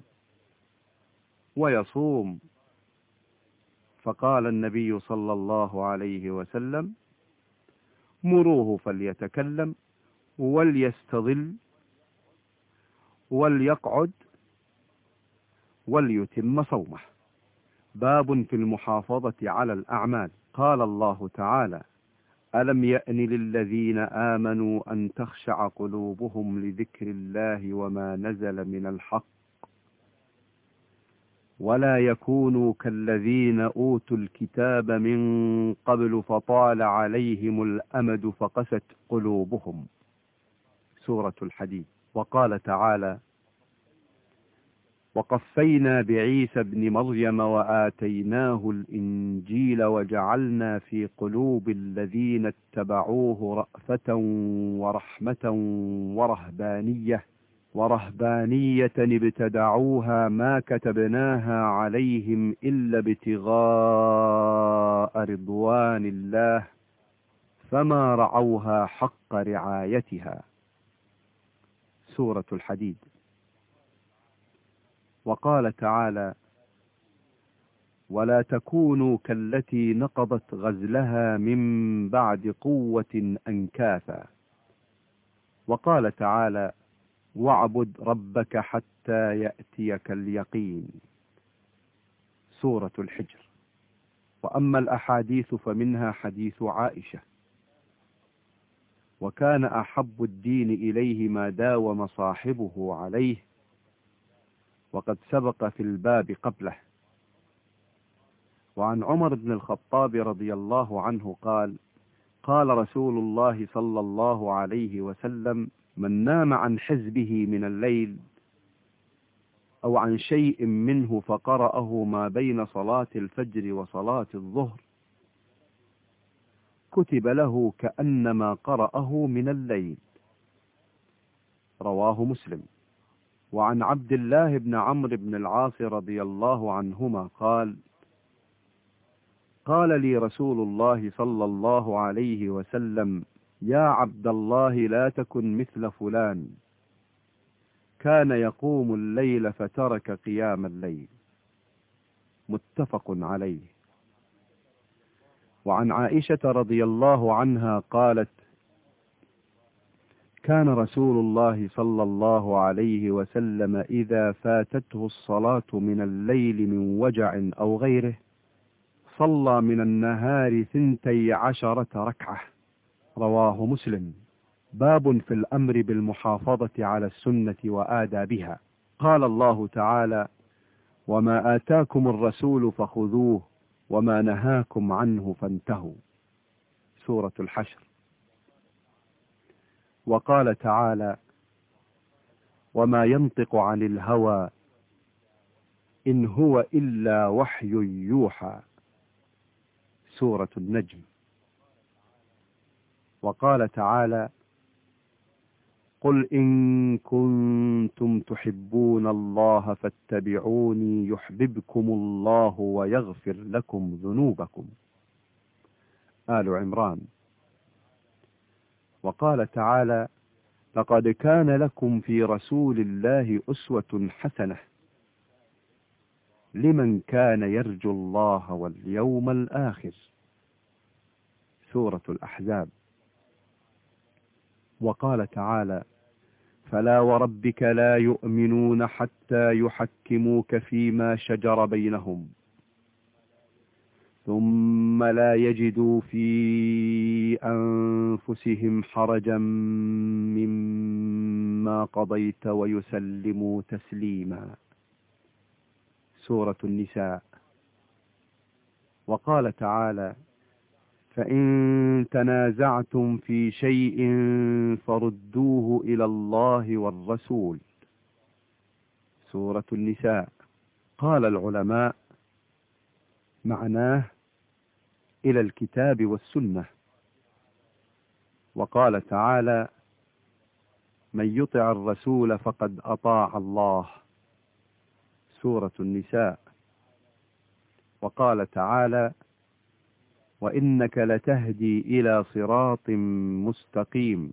ويصوم. فقال النبي صلى الله عليه وسلم: مروه فليتكلم وليستظل وليقعد وليتم صومه. باب في المحافظة على الأعمال. قال الله تعالى: ألم يأن للذين آمنوا أن تخشع قلوبهم لذكر الله وما نزل من الحق ولا يكونوا كالذين أوتوا الكتاب من قبل فطال عليهم الأمد فقست قلوبهم. سورة الحديد. وقال تعالى: وقفينا بعيسى ابن مريم وآتيناه الإنجيل وجعلنا في قلوب الذين اتبعوه رأفة ورحمة ورهبانية ورهبانية ابتدعوها ما كتبناها عليهم إلا ابتغاء رضوان الله فما رعوها حق رعايتها. سورة الحديد. وقال تعالى: ولا تكونوا كالتي نقضت غزلها من بعد قوة أنكاثا. وقال تعالى: واعبد ربك حتى يأتيك اليقين. سورة الحجر. وأما الأحاديث فمنها حديث عائشة: وكان أحب الدين إليه ما داوم صاحبه عليه، وقد سبق في الباب قبله. وعن عمر بن الخطاب رضي الله عنه قال: قال رسول الله صلى الله عليه وسلم: من نام عن حزبه من الليل أو عن شيء منه فقرأه ما بين صلاة الفجر وصلاة الظهر كتب له كأنما قرأه من الليل. رواه مسلم. وعن عبد الله بن عمرو بن العاص رضي الله عنهما قال: قال لي رسول الله صلى الله عليه وسلم: يا عبد الله لا تكن مثل فلان، كان يقوم الليل فترك قيام الليل. متفق عليه. وعن عائشة رضي الله عنها قالت: كان رسول الله صلى الله عليه وسلم إذا فاتته الصلاة من الليل من وجع أو غيره صلى من النهار ثنتي عشرة ركعة. رواه مسلم. باب في الأمر بالمحافظة على السنة وآدابها. قال الله تعالى: وما آتاكم الرسول فخذوه وما نهاكم عنه فانتهوا. سورة الحشر. وقال تعالى: وما ينطق عن الهوى إن هو إلا وحي يوحى. سورة النجم. وقال تعالى: قل إن كنتم تحبون الله فاتبعوني يحببكم الله ويغفر لكم ذنوبكم. آل عمران. وقال تعالى: لقد كان لكم في رسول الله أسوة حسنة لمن كان يرجو الله واليوم الآخر. سورة الأحزاب. وقال تعالى: فلا وربك لا يؤمنون حتى يحكموك فيما شجر بينهم ثم لا يجدوا في أنفسهم حرجا مما قضيت ويسلموا تسليما. سورة النساء. وقال تعالى: فإن تنازعتم في شيء فردوه إلى الله والرسول. سورة النساء. قال العلماء: معناه إلى الكتاب والسنة. وقال تعالى: من يطع الرسول فقد أطاع الله. سورة النساء. وقال تعالى: وإنك لتهدي إلى صراط مستقيم.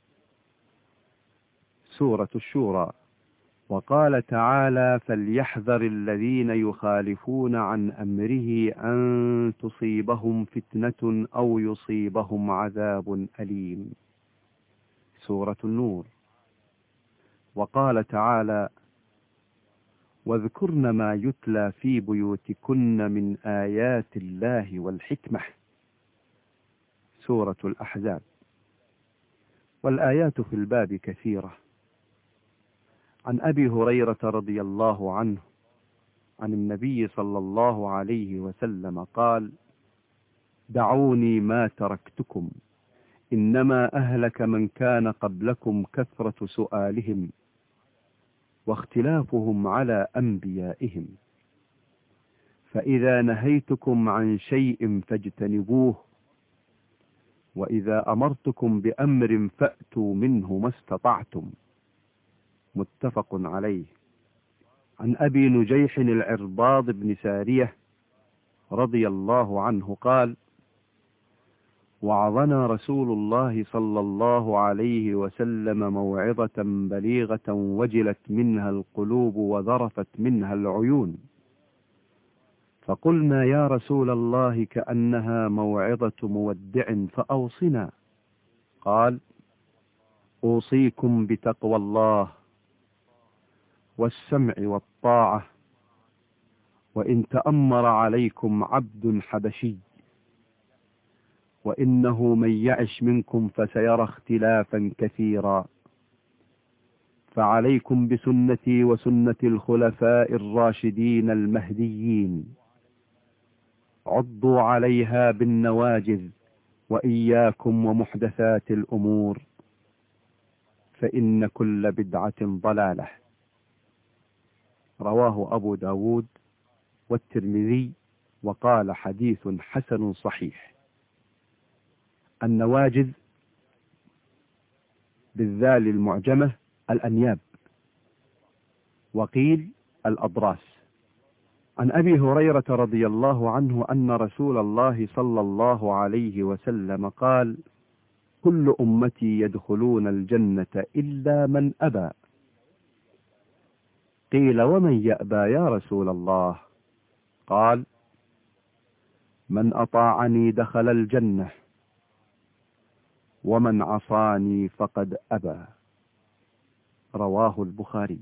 سورة الشورى. وقال تعالى: فليحذر الذين يخالفون عن أمره أن تصيبهم فتنة أو يصيبهم عذاب أليم. سورة النور. وقال تعالى: واذكرن ما يتلى في بيوتكن من آيات الله والحكمة. سورة الأحزاب. والآيات في الباب كثيرة. عن أبي هريرة رضي الله عنه عن النبي صلى الله عليه وسلم قال: دعوني ما تركتكم إنما أهلك من كان قبلكم كثرة سؤالهم واختلافهم على أنبيائهم، فإذا نهيتكم عن شيء فاجتنبوه، وإذا أمرتكم بأمر فأتوا منه ما استطعتم. متفق عليه. عن أبي نجيح العرباض بن سارية رضي الله عنه قال: وعظنا رسول الله صلى الله عليه وسلم موعظة بليغة وجلت منها القلوب وذرفت منها العيون، فقلنا يا رسول الله كأنها موعظة مودع فأوصنا. قال: أوصيكم بتقوى الله والسمع والطاعة، وإن تأمر عليكم عبد حبشي، وإنه من يعش منكم فسيرى اختلافا كثيرا، فعليكم بسنتي وسنة الخلفاء الراشدين المهديين، عضوا عليها بالنواجذ، وإياكم ومحدثات الأمور، فإن كل بدعة ضلالة. رواه أبو داود والترمذي وقال حديث حسن صحيح. النواجذ بالذال المعجمة الأنياب، وقيل الأضراس، عن أبي هريرة رضي الله عنه أن رسول الله صلى الله عليه وسلم قال: كل أمتي يدخلون الجنة إلا من أبى. قيل: ومن يأبى يا رسول الله؟ قال: من أطاعني دخل الجنة، ومن عصاني فقد أبى. رواه البخاري.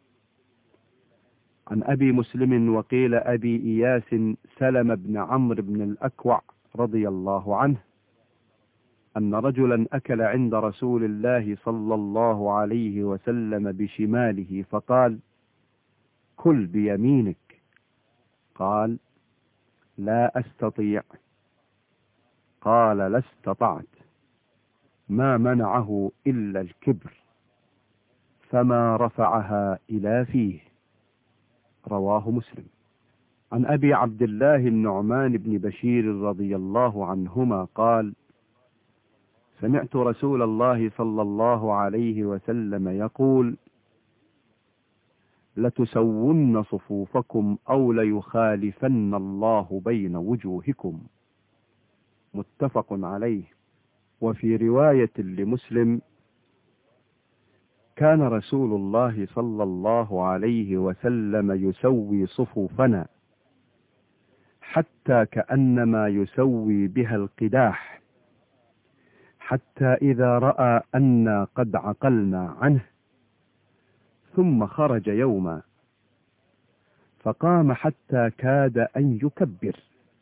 عن أبي مسلم وقيل أبي إياس سلم بن عمرو بن الأكوع رضي الله عنه أن رجلا أكل عند رسول الله صلى الله عليه وسلم بشماله فقال: كل بيمينك. قال: لا أستطيع. قال: لا استطعت. ما منعه إلا الكبر، فما رفعها إلى فيه. رواه مسلم. عن أبي عبد الله النعمان بن بشير رضي الله عنهما قال: سمعت رسول الله صلى الله عليه وسلم يقول: لتسون صفوفكم أو ليخالفن الله بين وجوهكم. متفق عليه. وفي رواية لمسلم: كان رسول الله صلى الله عليه وسلم يسوي صفوفنا حتى كأنما يسوي بها القداح، حتى إذا رأى أنا قد عقلنا عنه ثم خرج يوما فقام حتى كاد أن يكبر،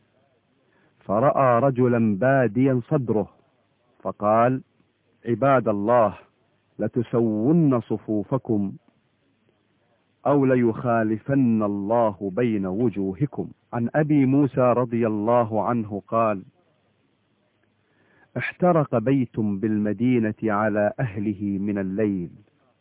فرأى رجلا باديا صدره فقال: عباد الله، لتسون صفوفكم أو ليخالفن الله بين وجوهكم. عن أبي موسى رضي الله عنه قال: احترق بيت بالمدينة على أهله من الليل،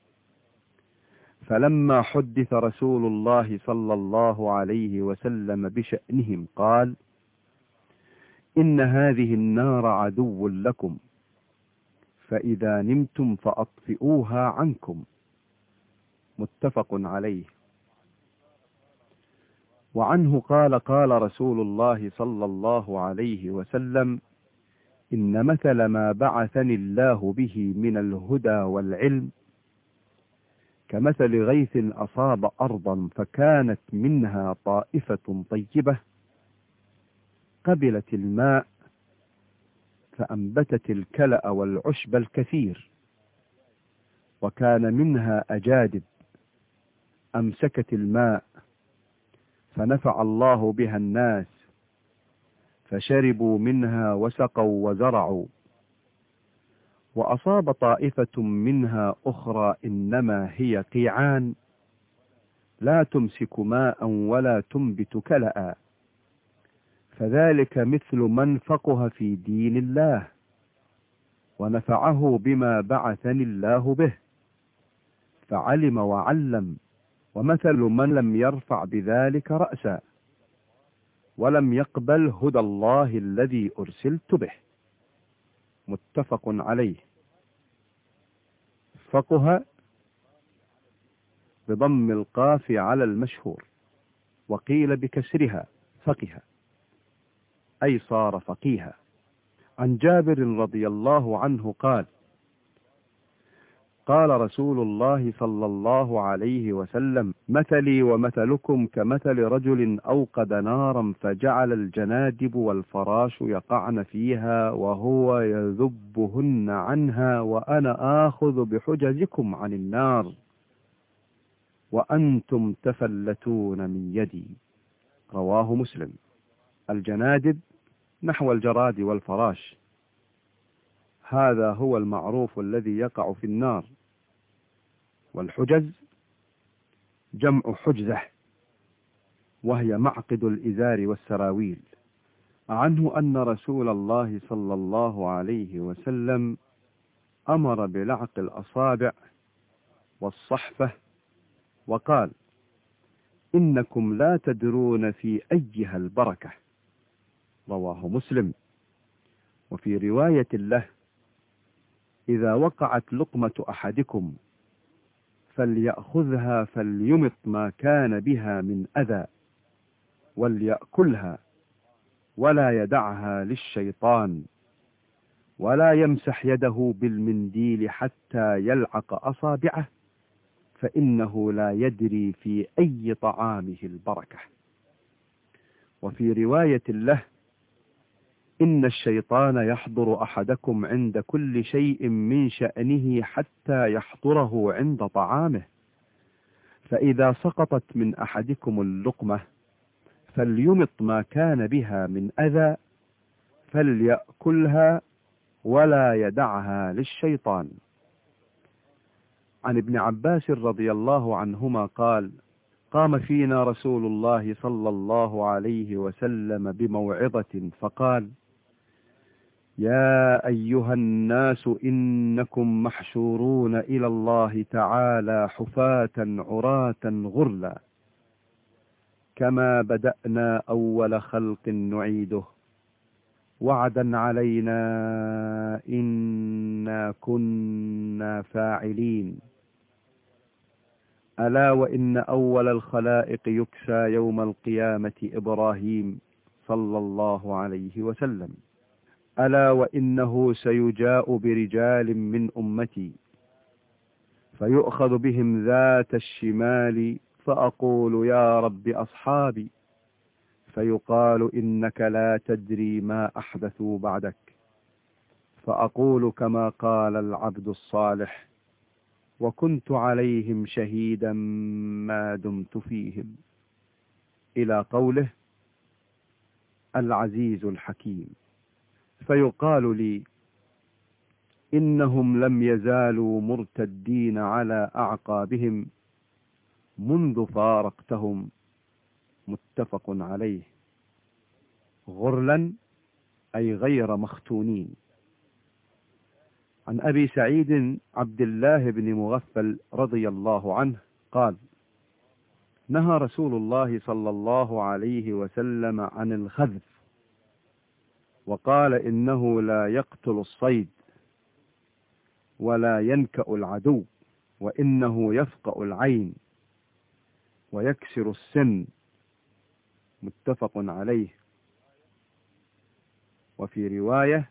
فلما حدث رسول الله صلى الله عليه وسلم بشأنهم قال: إن هذه النار عدو لكم، فإذا نمتم فأطفئوها عنكم. متفق عليه. وعنه قال: قال رسول الله صلى الله عليه وسلم: إن مثل ما بعثني الله به من الهدى والعلم كمثل غيث أصاب أرضا فكانت منها طائفة طيبة قبلت الماء فأنبتت الكلأ والعشب الكثير، وكان منها أجادب أمسكت الماء فنفع الله بها الناس فشربوا منها وسقوا وزرعوا. وأصاب طائفة منها أخرى إنما هي قيعان لا تمسك ماء ولا تنبت كلأ، فذلك مثل من فقه في دين الله ونفعه بما بعثني الله به فعلم وعلم، ومثل من لم يرفع بذلك رأسا ولم يقبل هدى الله الذي أرسلت به. متفق عليه. فقه بضم القاف على المشهور، وقيل بكسرها فقه، أي صار فقيها. عن جابر رضي الله عنه قال: قال رسول الله صلى الله عليه وسلم: مثلي ومثلكم كمثل رجل أوقد نارا فجعل الجنادب والفراش يقعن فيها وهو يذبهن عنها وأنا آخذ بحجزكم عن النار وأنتم تفلتون من يدي. رواه مسلم. الجنادب نحو الجراد والفراش، هذا هو المعروف الذي يقع في النار. والحجز جمع حجزة، وهي معقد الإزار والسراويل. عنه أن رسول الله صلى الله عليه وسلم أمر بلعق الأصابع والصحفة وقال: إنكم لا تدرون في أيها البركة. رواه مسلم. وفي رواية له: إذا وقعت لقمة أحدكم فليأخذها فليمط ما كان بها من أذى، وليأكلها ولا يدعها للشيطان، ولا يمسح يده بالمنديل حتى يلعق أصابعه، فإنه لا يدري في أي طعامه البركة. وفي رواية له: إن الشيطان يحضر أحدكم عند كل شيء من شأنه حتى يحضره عند طعامه، فإذا سقطت من أحدكم اللقمة فليمط ما كان بها من أذى فليأكلها ولا يدعها للشيطان. عن ابن عباس رضي الله عنهما قال: قام فينا رسول الله صلى الله عليه وسلم بموعظة فقال: يا أيها الناس إنكم محشورون إلى الله تعالى حفاة عراة غرلا، كما بدأنا أول خلق نعيده، وعدا علينا إنا كنا فاعلين. ألا وإن أول الخلائق يكسى يوم القيامة إبراهيم صلى الله عليه وسلم. ألا وإنه سيجاء برجال من أمتي فيؤخذ بهم ذات الشمال فأقول يا رب أصحابي، فيقال إنك لا تدري ما أحدثوا بعدك، فأقول كما قال العبد الصالح: وكنت عليهم شهيدا ما دمت فيهم، إلى قوله: العزيز الحكيم. فيقال لي: إنهم لم يزالوا مرتدين على أعقابهم منذ فارقتهم، متفق عليه. غرلا أي غير مختونين. عن أبي سعيد عبد الله بن مغفل رضي الله عنه قال: نهى رسول الله صلى الله عليه وسلم عن الخذف، وقال إنه لا يقتل الصيد ولا ينكأ العدو، وإنه يفقأ العين ويكسر السن، متفق عليه. وفي رواية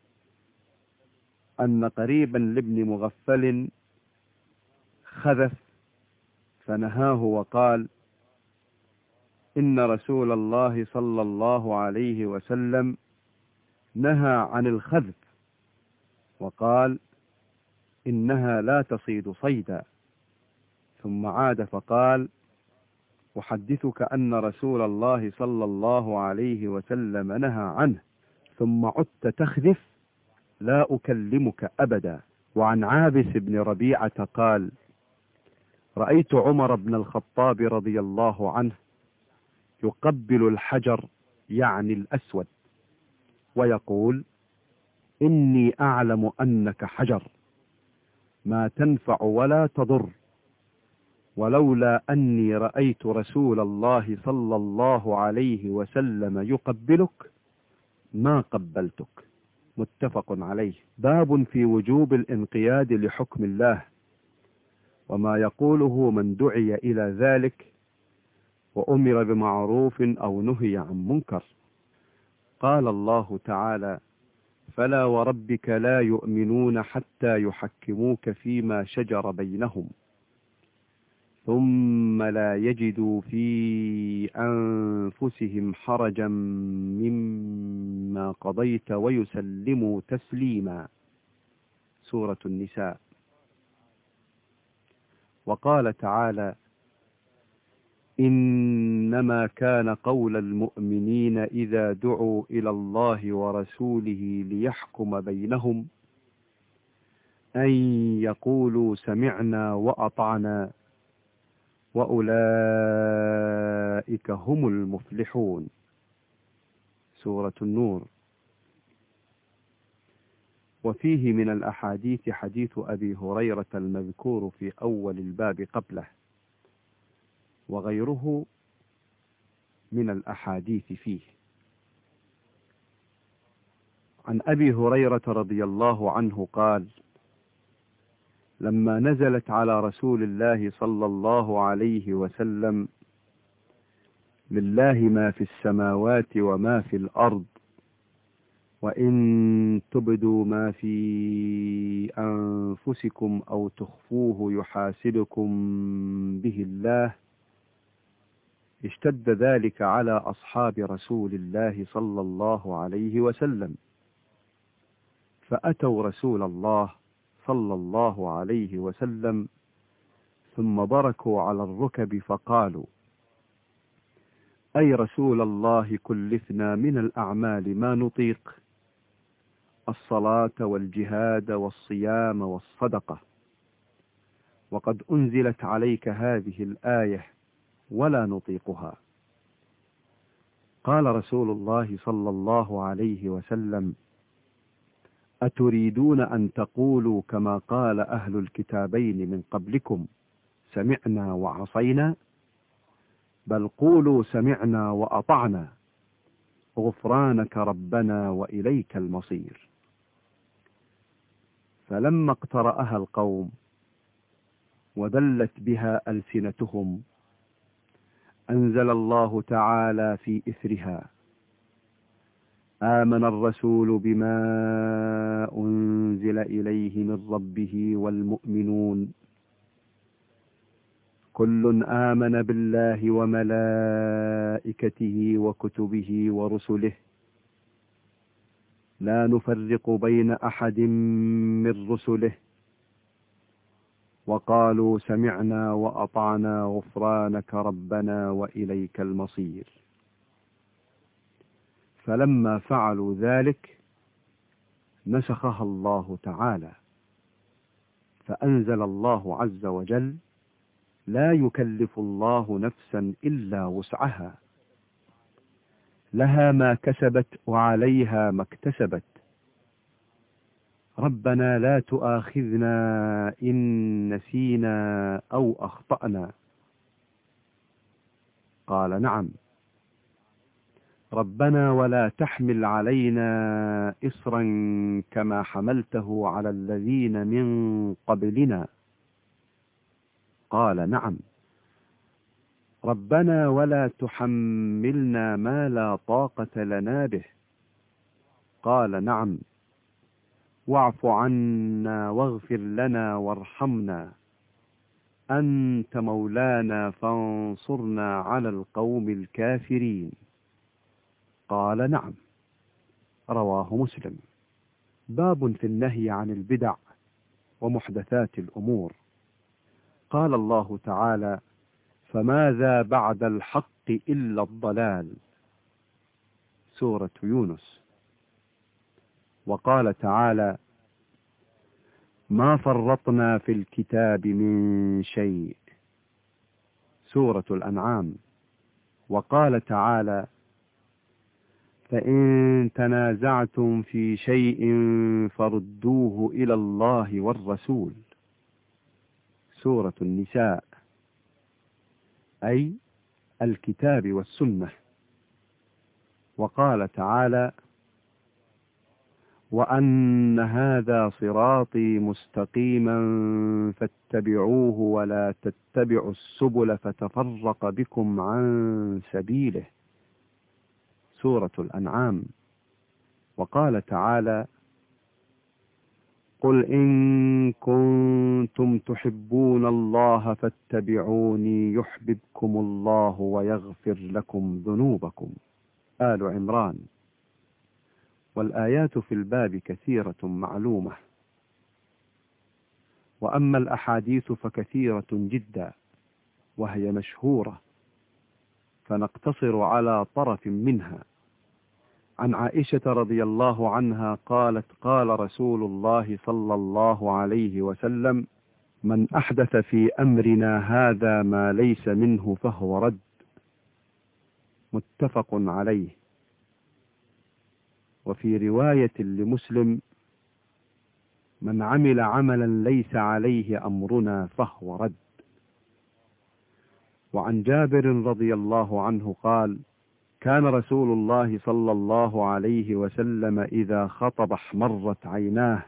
أن قريبا لابن مغفل خذف فنهاه وقال: إن رسول الله صلى الله عليه وسلم نهى عن الخذف، وقال: إنها لا تصيد صيدا. ثم عاد فقال: أحدثك أن رسول الله صلى الله عليه وسلم نهى عنه، ثم عدت تخذف، لا أكلمك أبدا. وعن عابس بن ربيعة قال: رأيت عمر بن الخطاب رضي الله عنه يقبل الحجر، يعني الأسود، ويقول: إني أعلم أنك حجر ما تنفع ولا تضر، ولولا أني رأيت رسول الله صلى الله عليه وسلم يقبلك ما قبلتك، متفق عليه. باب في وجوب الانقياد لحكم الله وما يقوله من دعي إلى ذلك وأمر بمعروف أو نهي عن منكر. قال الله تعالى: فلا وربك لا يؤمنون حتى يحكموك فيما شجر بينهم ثم لا يجدوا في أنفسهم حرجا مما قضيت ويسلموا تسليما. سورة النساء. وقال تعالى: إنما كان قول المؤمنين إذا دعوا إلى الله ورسوله ليحكم بينهم أن يقولوا سمعنا وأطعنا وأولئك هم المفلحون. سورة النور. وفيه من الأحاديث حديث أبي هريرة المذكور في أول الباب قبله، وغيره من الأحاديث فيه. عن أبي هريرة رضي الله عنه قال: لما نزلت على رسول الله صلى الله عليه وسلم لله ما في السماوات وما في الأرض، وإن تبدوا ما في أنفسكم أو تخفوه يحاسبكم به الله. اشتد ذلك على أصحاب رسول الله صلى الله عليه وسلم، فأتوا رسول الله صلى الله عليه وسلم ثم بركوا على الركب فقالوا: أي رسول الله، كلفنا من الأعمال ما نطيق، الصلاة والجهاد والصيام والصدقة، وقد أنزلت عليك هذه الآية ولا نطيقها. قال رسول الله صلى الله عليه وسلم: أتريدون أن تقولوا كما قال أهل الكتابين من قبلكم سمعنا وعصينا؟ بل قولوا سمعنا وأطعنا غفرانك ربنا وإليك المصير. فلما اقترأها القوم وذلت بها ألسنتهم أنزل الله تعالى في إثرها: آمن الرسول بما أنزل إليه من ربه والمؤمنون كل آمن بالله وملائكته وكتبه ورسله لا نفرق بين أحد من رسله وقالوا سمعنا وأطعنا غفرانك ربنا وإليك المصير. فلما فعلوا ذلك نسخها الله تعالى، فأنزل الله عز وجل: لا يكلف الله نفسا إلا وسعها، لها ما كسبت وعليها ما اكتسبت، ربنا لا تؤاخذنا إن نسينا أو أخطأنا. قال: نعم. ربنا ولا تحمل علينا إصرا كما حملته على الذين من قبلنا. قال: نعم. ربنا ولا تحملنا ما لا طاقة لنا به. قال: نعم. واعف عنا واغفر لنا وارحمنا أنت مولانا فانصرنا على القوم الكافرين. قال: نعم. رواه مسلم. باب في النهي عن البدع ومحدثات الأمور. قال الله تعالى: فماذا بعد الحق إلا الضلال. سورة يونس. وقال تعالى: ما فرطنا في الكتاب من شيء. سورة الأنعام. وقال تعالى: فإن تنازعتم في شيء فردوه إلى الله والرسول. سورة النساء، أي الكتاب والسنة. وقال تعالى: وأن هذا صراطي مستقيما فاتبعوه ولا تتبعوا السبل فتفرق بكم عن سبيله. سورة الأنعام. وقال تعالى: قل إن كنتم تحبون الله فاتبعوني يحببكم الله ويغفر لكم ذنوبكم. آل عمران. والآيات في الباب كثيرة معلومة، وأما الأحاديث فكثيرة جدا وهي مشهورة، فنقتصر على طرف منها. عن عائشة رضي الله عنها قالت: قال رسول الله صلى الله عليه وسلم: من أحدث في أمرنا هذا ما ليس منه فهو رد. متفق عليه. وفي رواية لمسلم: من عمل عملا ليس عليه أمرنا فهو رد. وعن جابر رضي الله عنه قال: كان رسول الله صلى الله عليه وسلم إذا خطب احمرت عيناه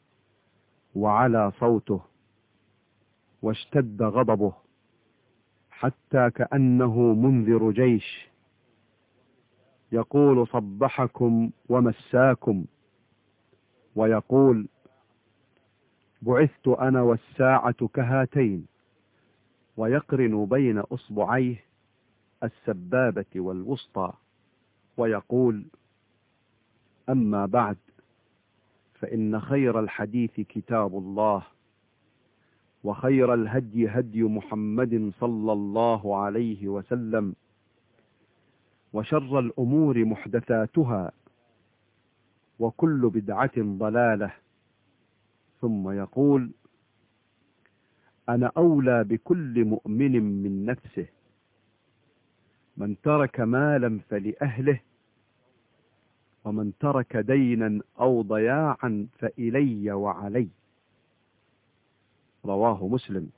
وعلى صوته واشتد غضبه حتى كأنه منذر جيش يقول صبحكم ومساكم، ويقول بعثت أنا والساعة كهاتين، ويقرن بين أصبعيه السبابة والوسطى، ويقول أما بعد، فإن خير الحديث كتاب الله، وخير الهدي هدي محمد صلى الله عليه وسلم، وشر الأمور محدثاتها، وكل بدعة ضلالة. ثم يقول أنا أولى بكل مؤمن من نفسه، من ترك مالا فلأهله، ومن ترك دينا أو ضياعا فإلي وعلي. رواه مسلم.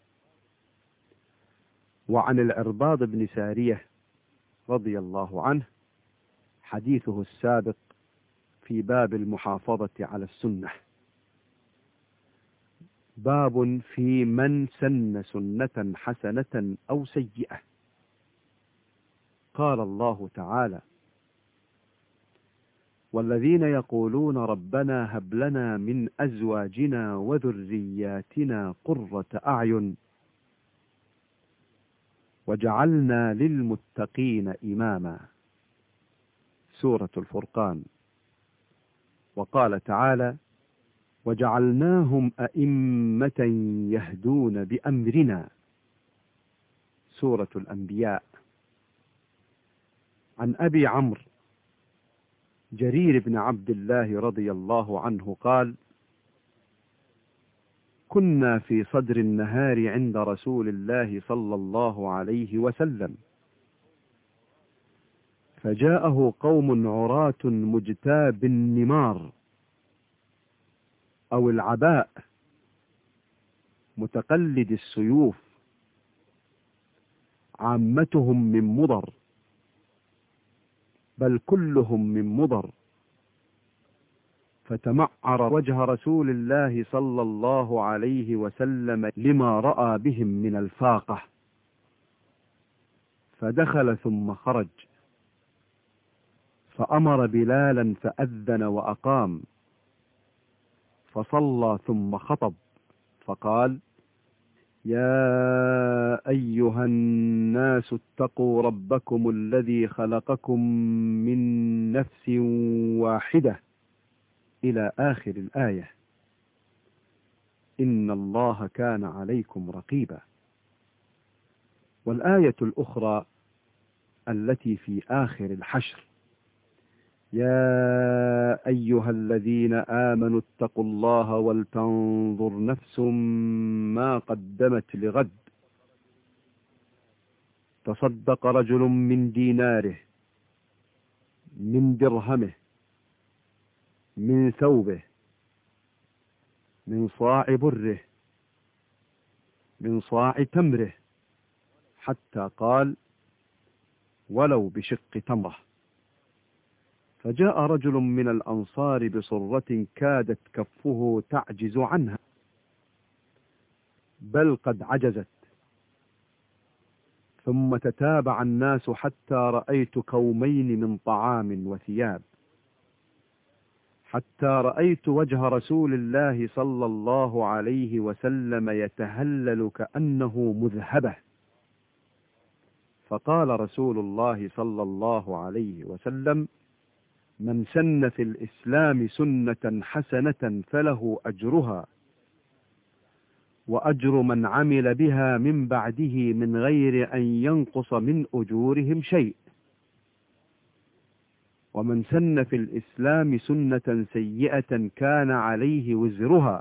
وعن العرباض بن سارية رضي الله عنه حديثه السابق في باب المحافظة على السنة. باب في من سن سنة حسنة أو سيئة. قال الله تعالى والذين يقولون ربنا هب لنا من أزواجنا وذرياتنا قرة أعين وجعلنا للمتقين إماما. سورة الفرقان. وقال تعالى وجعلناهم أئمة يهدون بأمرنا. سورة الأنبياء. عن أبي عمرو جرير بن عبد الله رضي الله عنه قال كنا في صدر النهار عند رسول الله صلى الله عليه وسلم، فجاءه قوم عراة مجتاب النمار أو العباء متقلد السيوف، عامتهم من مضر، بل كلهم من مضر، فتمعر وجه رسول الله صلى الله عليه وسلم لما رأى بهم من الفاقة، فدخل ثم خرج، فأمر بلالا فأذن وأقام، فصلى ثم خطب فقال يا أيها الناس اتقوا ربكم الذي خلقكم من نفس واحدة إلى آخر الآية، إن الله كان عليكم رقيبا. والآية الأخرى التي في آخر الحشر يا أيها الذين آمنوا اتقوا الله ولتنظر نفس ما قدمت لغد، تصدق رجل من ديناره، من درهمه، من ثوبه، من صاع بره، من صاع تمره، حتى قال ولو بشق تمره. فجاء رجل من الأنصار بصرة كادت كفه تعجز عنها، بل قد عجزت، ثم تتابع الناس حتى رأيت كومين من طعام وثياب، حتى رأيت وجه رسول الله صلى الله عليه وسلم يتهلل كأنه مذهبة. فقال رسول الله صلى الله عليه وسلم من سن في الإسلام سنة حسنة فله أجرها وأجر من عمل بها من بعده من غير أن ينقص من أجورهم شيء، ومن سن في الإسلام سنة سيئة كان عليه وزرها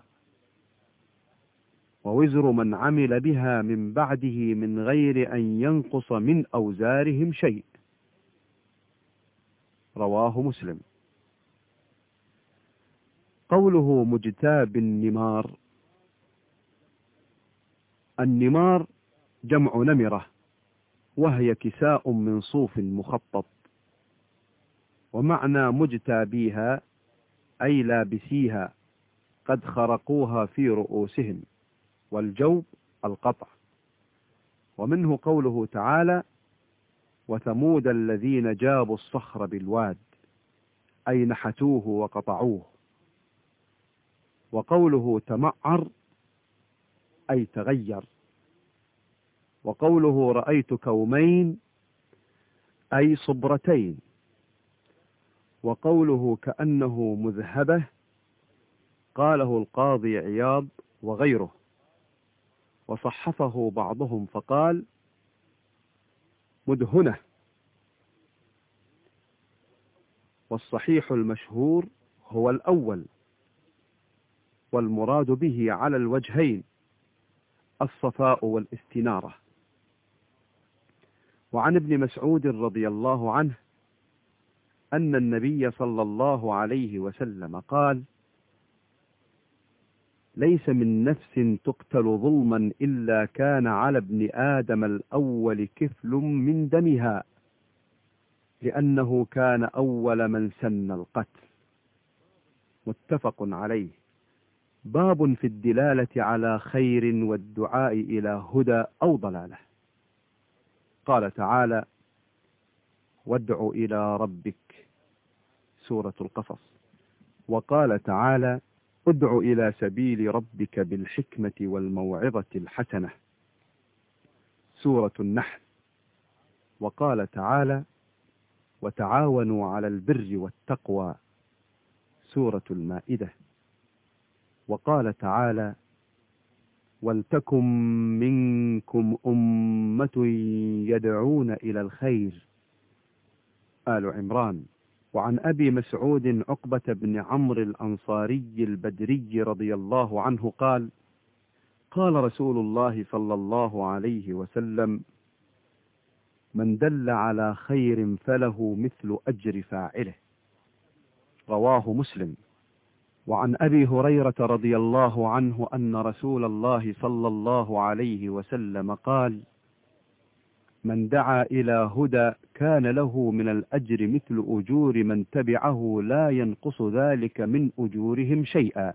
ووزر من عمل بها من بعده من غير أن ينقص من أوزارهم شيء. رواه مسلم. قوله مجتاب النمار، النمار جمع نمرة، وهي كساء من صوف مخطط، ومعنى مجتابيها أي لابسيها قد خرقوها في رؤوسهم، والجوب القطع. ومنه قوله تعالى: وثمود الذين جابوا الصخر بالواد، أي نحتوه وقطعوه. وقوله تمعر أي تغير. وقوله رأيت كومين أي صبرتين. وقوله كأنه مذهبة قاله القاضي عياض وغيره، وصحفه بعضهم فقال مدهنة. والصحيح المشهور هو الأول، والمراد به على الوجهين الصفاء والاستنارة. وعن ابن مسعود رضي الله عنه أن النبي صلى الله عليه وسلم قال: ليس من نفس تقتل ظلما إلا كان على ابن آدم الأول كفل من دمها، لأنه كان أول من سن القتل. متفق عليه. باب في الدلالة على خير والدعاء إلى هدى أو ضلالة. قال تعالى: وادع إلى ربك، سورة القصص. وقال تعالى: ادع إلى سبيل ربك بالحكمة والموعظة الحسنة، سورة النحل. وقال تعالى: وتعاونوا على البر والتقوى، سورة المائدة. وقال تعالى: ولتكن منكم أمة يدعون إلى الخير، آل عمران. وعن أبي مسعود عقبة بن عمرو الأنصاري البدري رضي الله عنه قال: قال رسول الله صلى الله عليه وسلم: من دل على خير فله مثل أجر فاعله، رواه مسلم. وعن أبي هريرة رضي الله عنه أن رسول الله صلى الله عليه وسلم قال: من دعا إلى هدى كان له من الأجر مثل أجور من تبعه لا ينقص ذلك من أجورهم شيئا،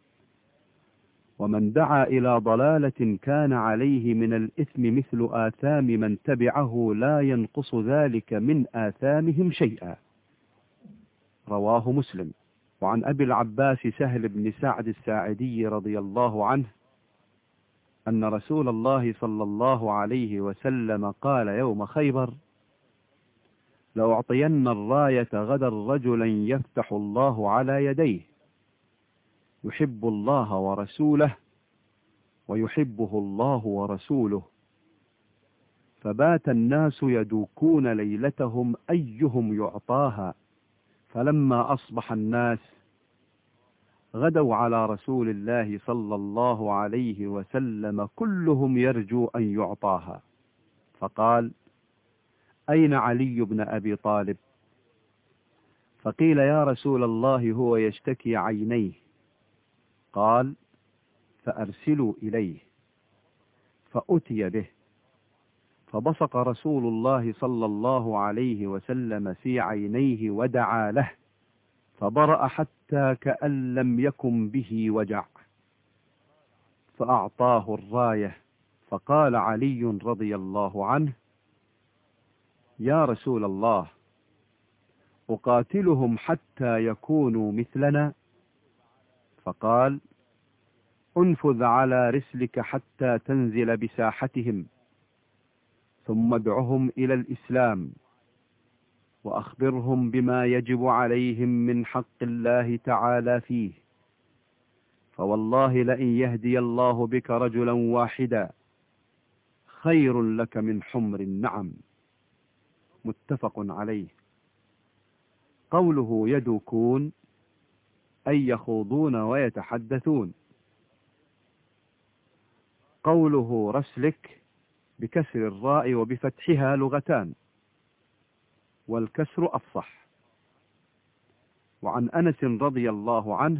ومن دعا إلى ضلالة كان عليه من الإثم مثل آثام من تبعه لا ينقص ذلك من آثامهم شيئا، رواه مسلم. وعن أبي العباس سهل بن سعد الساعدي رضي الله عنه أن رسول الله صلى الله عليه وسلم قال يوم خيبر: لأعطين الراية غدا رجلا يفتح الله على يديه، يحب الله ورسوله ويحبه الله ورسوله. فبات الناس يدوكون ليلتهم أيهم يعطاها، فلما أصبح الناس غدوا على رسول الله صلى الله عليه وسلم كلهم يرجو أن يعطاها، فقال: أين علي بن أبي طالب؟ فقيل: يا رسول الله هو يشتكي عينيه. قال: فأرسلوا إليه. فأتي به، فبصق رسول الله صلى الله عليه وسلم في عينيه ودعا له، فبرأ حتى كأن لم يكن به وجع، فأعطاه الراية. فقال علي رضي الله عنه: يا رسول الله، أقاتلهم حتى يكونوا مثلنا؟ فقال: انفذ على رسلك حتى تنزل بساحتهم، ثم ادعهم إلى الإسلام، وأخبرهم بما يجب عليهم من حق الله تعالى فيه، فوالله لئن يهدي الله بك رجلا واحدا خير لك من حمر النعم. متفق عليه. قوله يدوكون أي يخوضون ويتحدثون. قوله رسلك بكسر الراء وبفتحها لغتان، والكسر أفصح. وعن أنس رضي الله عنه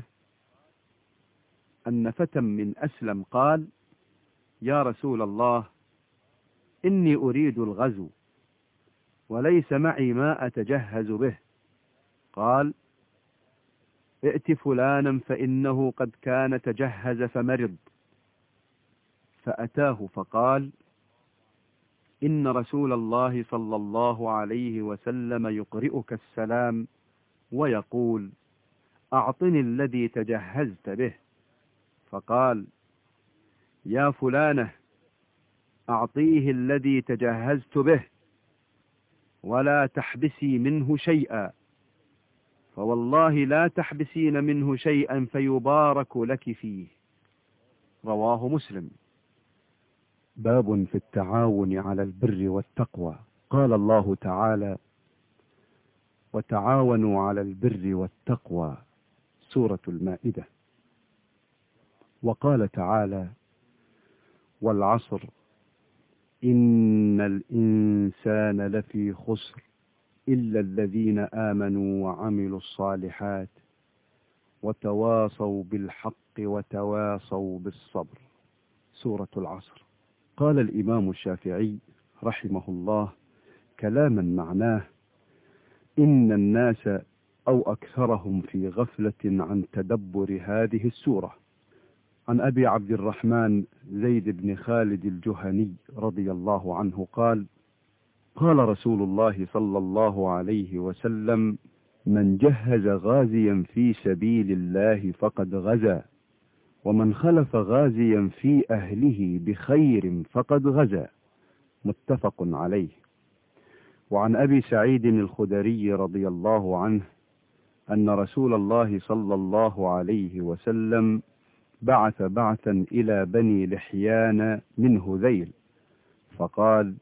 أن فتى من أسلم قال: يا رسول الله، إني أريد الغزو وليس معي ما أتجهز به. قال: ائت فلانا فإنه قد كان تجهز فمرض. فأتاه فقال: إن رسول الله صلى الله عليه وسلم يقرئك السلام ويقول: أعطني الذي تجهزت به. فقال: يا فلانة، أعطيه الذي تجهزت به، ولا تحبسي منه شيئا، فوالله لا تحبسين منه شيئا فيبارك لك فيه. رواه مسلم. باب في التعاون على البر والتقوى. قال الله تعالى: وتعاونوا على البر والتقوى، سورة المائدة. وقال تعالى: والعصر إن الإنسان لفي خسر إلا الذين آمنوا وعملوا الصالحات وتواصوا بالحق وتواصوا بالصبر، سورة العصر. قال الإمام الشافعي رحمه الله كلاما معناه: إن الناس أو أكثرهم في غفلة عن تدبر هذه السورة. عن أبي عبد الرحمن زيد بن خالد الجهني رضي الله عنه قال: قال رسول الله صلى الله عليه وسلم: من جهز غازيا في سبيل الله فقد غزا، ومن خلف غازيا في أهله بخير فقد غزا، متفق عليه. وعن أبي سعيد الخدري رضي الله عنه أن رسول الله صلى الله عليه وسلم بعث بعثا إلى بني لحيان من هذيل، فقال: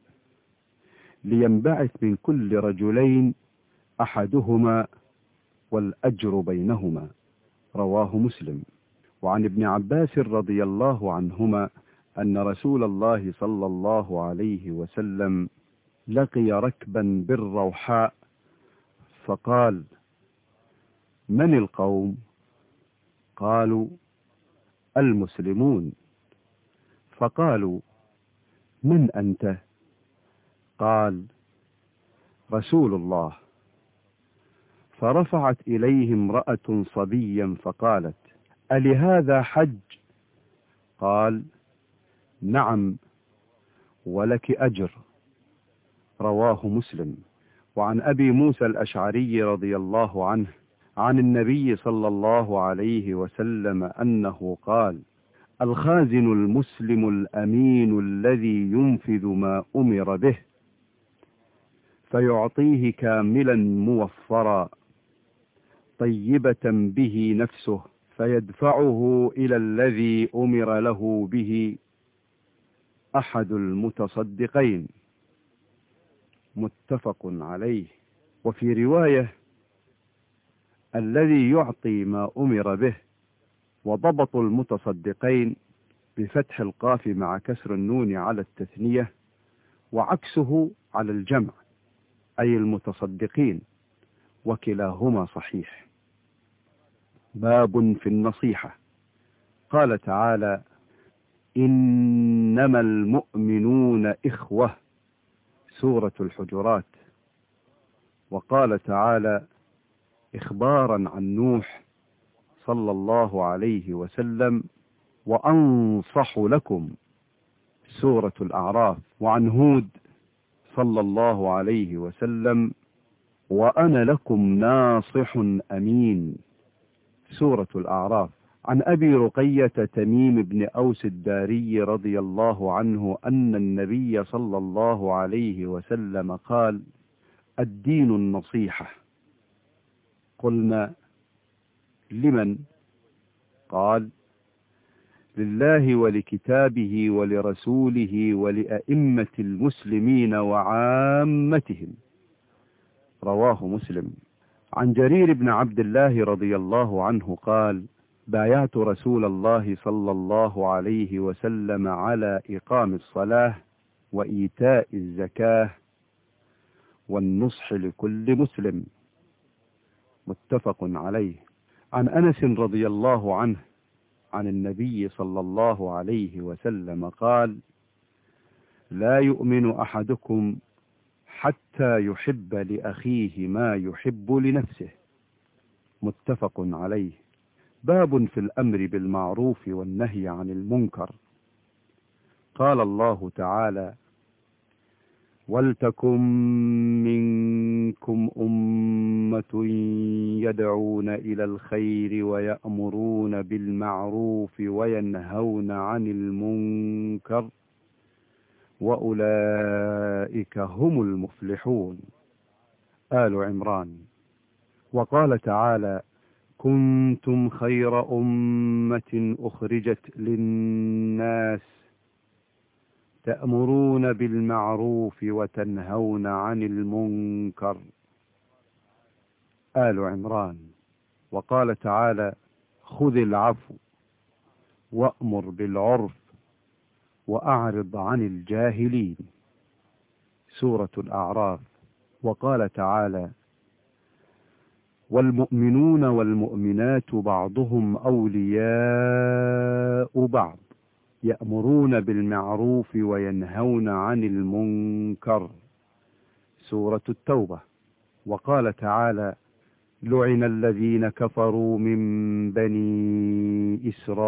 لينبعث من كل رجلين أحدهما والأجر بينهما، رواه مسلم. وعن ابن عباس رضي الله عنهما أن رسول الله صلى الله عليه وسلم لقي ركبا بالروحاء فقال: من القوم؟ قالوا: المسلمون. فقالوا: من أنت؟ قال: رسول الله. فرفعت إليه امرأة صبيا فقالت: ألهذا حج؟ قال: نعم، ولك أجر، رواه مسلم. وعن أبي موسى الأشعري رضي الله عنه عن النبي صلى الله عليه وسلم أنه قال: الخازن المسلم الأمين الذي ينفذ ما أمر به فيعطيه كاملا موفرا طيبة به نفسه فيدفعه إلى الذي أمر له به أحد المتصدقين، متفق عليه. وفي رواية: الذي يعطي ما أمر به. وضبط المتصدقين بفتح القاف مع كسر النون على التثنية، وعكسه على الجمع، أي المتصدقين، وكلاهما صحيح. باب في النصيحة. قال تعالى: إنما المؤمنون إخوة، سورة الحجرات. وقال تعالى إخبارا عن نوح صلى الله عليه وسلم: وأنصح لكم، سورة الأعراف. وعن هود صلى الله عليه وسلم: وأنا لكم ناصح أمين، سورة الأعراف. عن أبي رقية تميم بن أوس الداري رضي الله عنه أن النبي صلى الله عليه وسلم قال: الدين النصيحة. قلنا: لمن؟ قال: لله ولكتابه ولرسوله ولأئمة المسلمين وعامتهم، رواه مسلم. عن جرير بن عبد الله رضي الله عنه قال: بايعت رسول الله صلى الله عليه وسلم على إقام الصلاة وإيتاء الزكاة والنصح لكل مسلم، متفق عليه. عن أنس رضي الله عنه عن النبي صلى الله عليه وسلم قال: لا يؤمن أحدكم حتى يحب لأخيه ما يحب لنفسه، متفق عليه. باب في الأمر بالمعروف والنهي عن المنكر. قال الله تعالى: ولتكن منكم أمة يدعون إلى الخير ويأمرون بالمعروف وينهون عن المنكر وأولئك هم المفلحون. آل عمران. وقال تعالى: كنتم خير أمة أخرجت للناس تأمرون بالمعروف وتنهون عن المنكر. آل عمران. وقال تعالى: خذ العفو وأمر بالعرف وأعرض عن الجاهلين. سورة الأعراف. وقال تعالى: والمؤمنون والمؤمنات بعضهم أولياء بعض يأمرون بالمعروف وينهون عن المنكر. سورة التوبة. وقال تعالى: لعن الذين كفروا من بني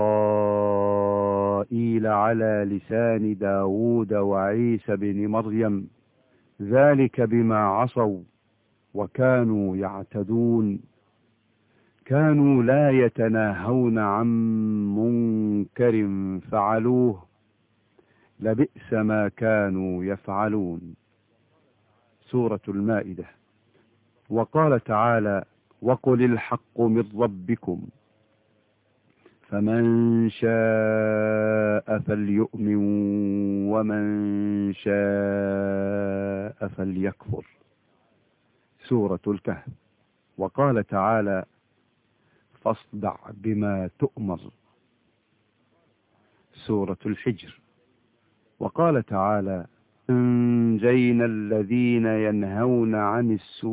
إسرائيل على لسان داود وعيسى بن مريم ذلك بما عصوا وكانوا يعتدون كانوا لا يتناهون عن منكر فعلوه لبئس ما كانوا يفعلون. سورة المائدة. وقال تعالى: وقل الحق من ربكم فمن شاء فليؤمن ومن شاء فليكفر. سورة الكهف. وقال تعالى: فاصدع بما تؤمر. سورة الحجر. وقال تعالى: أنجينا الذين ينهون عن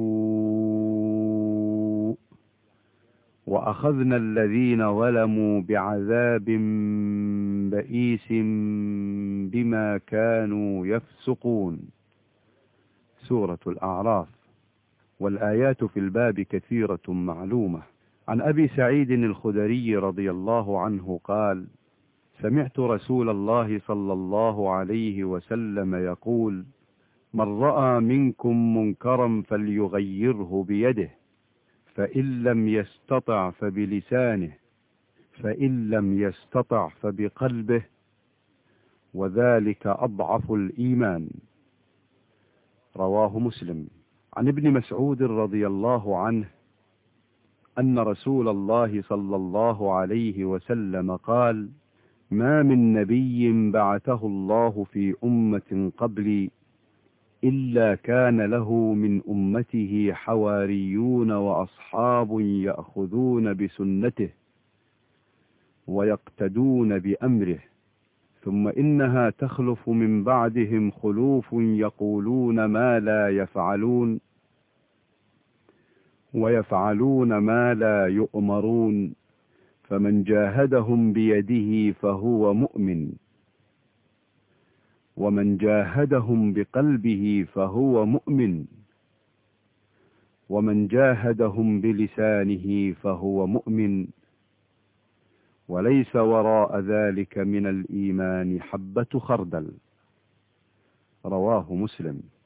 السوء وأخذنا الذين ظلموا بعذاب بئيس بما كانوا يفسقون. سورة الأعراف. والآيات في الباب كثيرة معلومة. عن أبي سعيد الخدري رضي الله عنه قال: سمعت رسول الله صلى الله عليه وسلم يقول: من رأى منكم منكرا فليغيره بيده فإن لم يستطع فبلسانه فإن لم يستطع فبقلبه وذلك أضعف الإيمان. رواه مسلم. عن ابن مسعود رضي الله عنه أن رسول الله صلى الله عليه وسلم قال: ما من نبي بعثه الله في أمة قبلي إلا كان له من أمته حواريون وأصحاب يأخذون بسنته ويقتدون بأمره، ثم إنها تخلف من بعدهم خلوف يقولون ما لا يفعلون ويفعلون ما لا يؤمرون، فمن جاهدهم بيده فهو مؤمن، ومن جاهدهم بقلبه فهو مؤمن، ومن جاهدهم بلسانه فهو مؤمن، وليس وراء ذلك من الإيمان حبة خردل. رواه مسلم.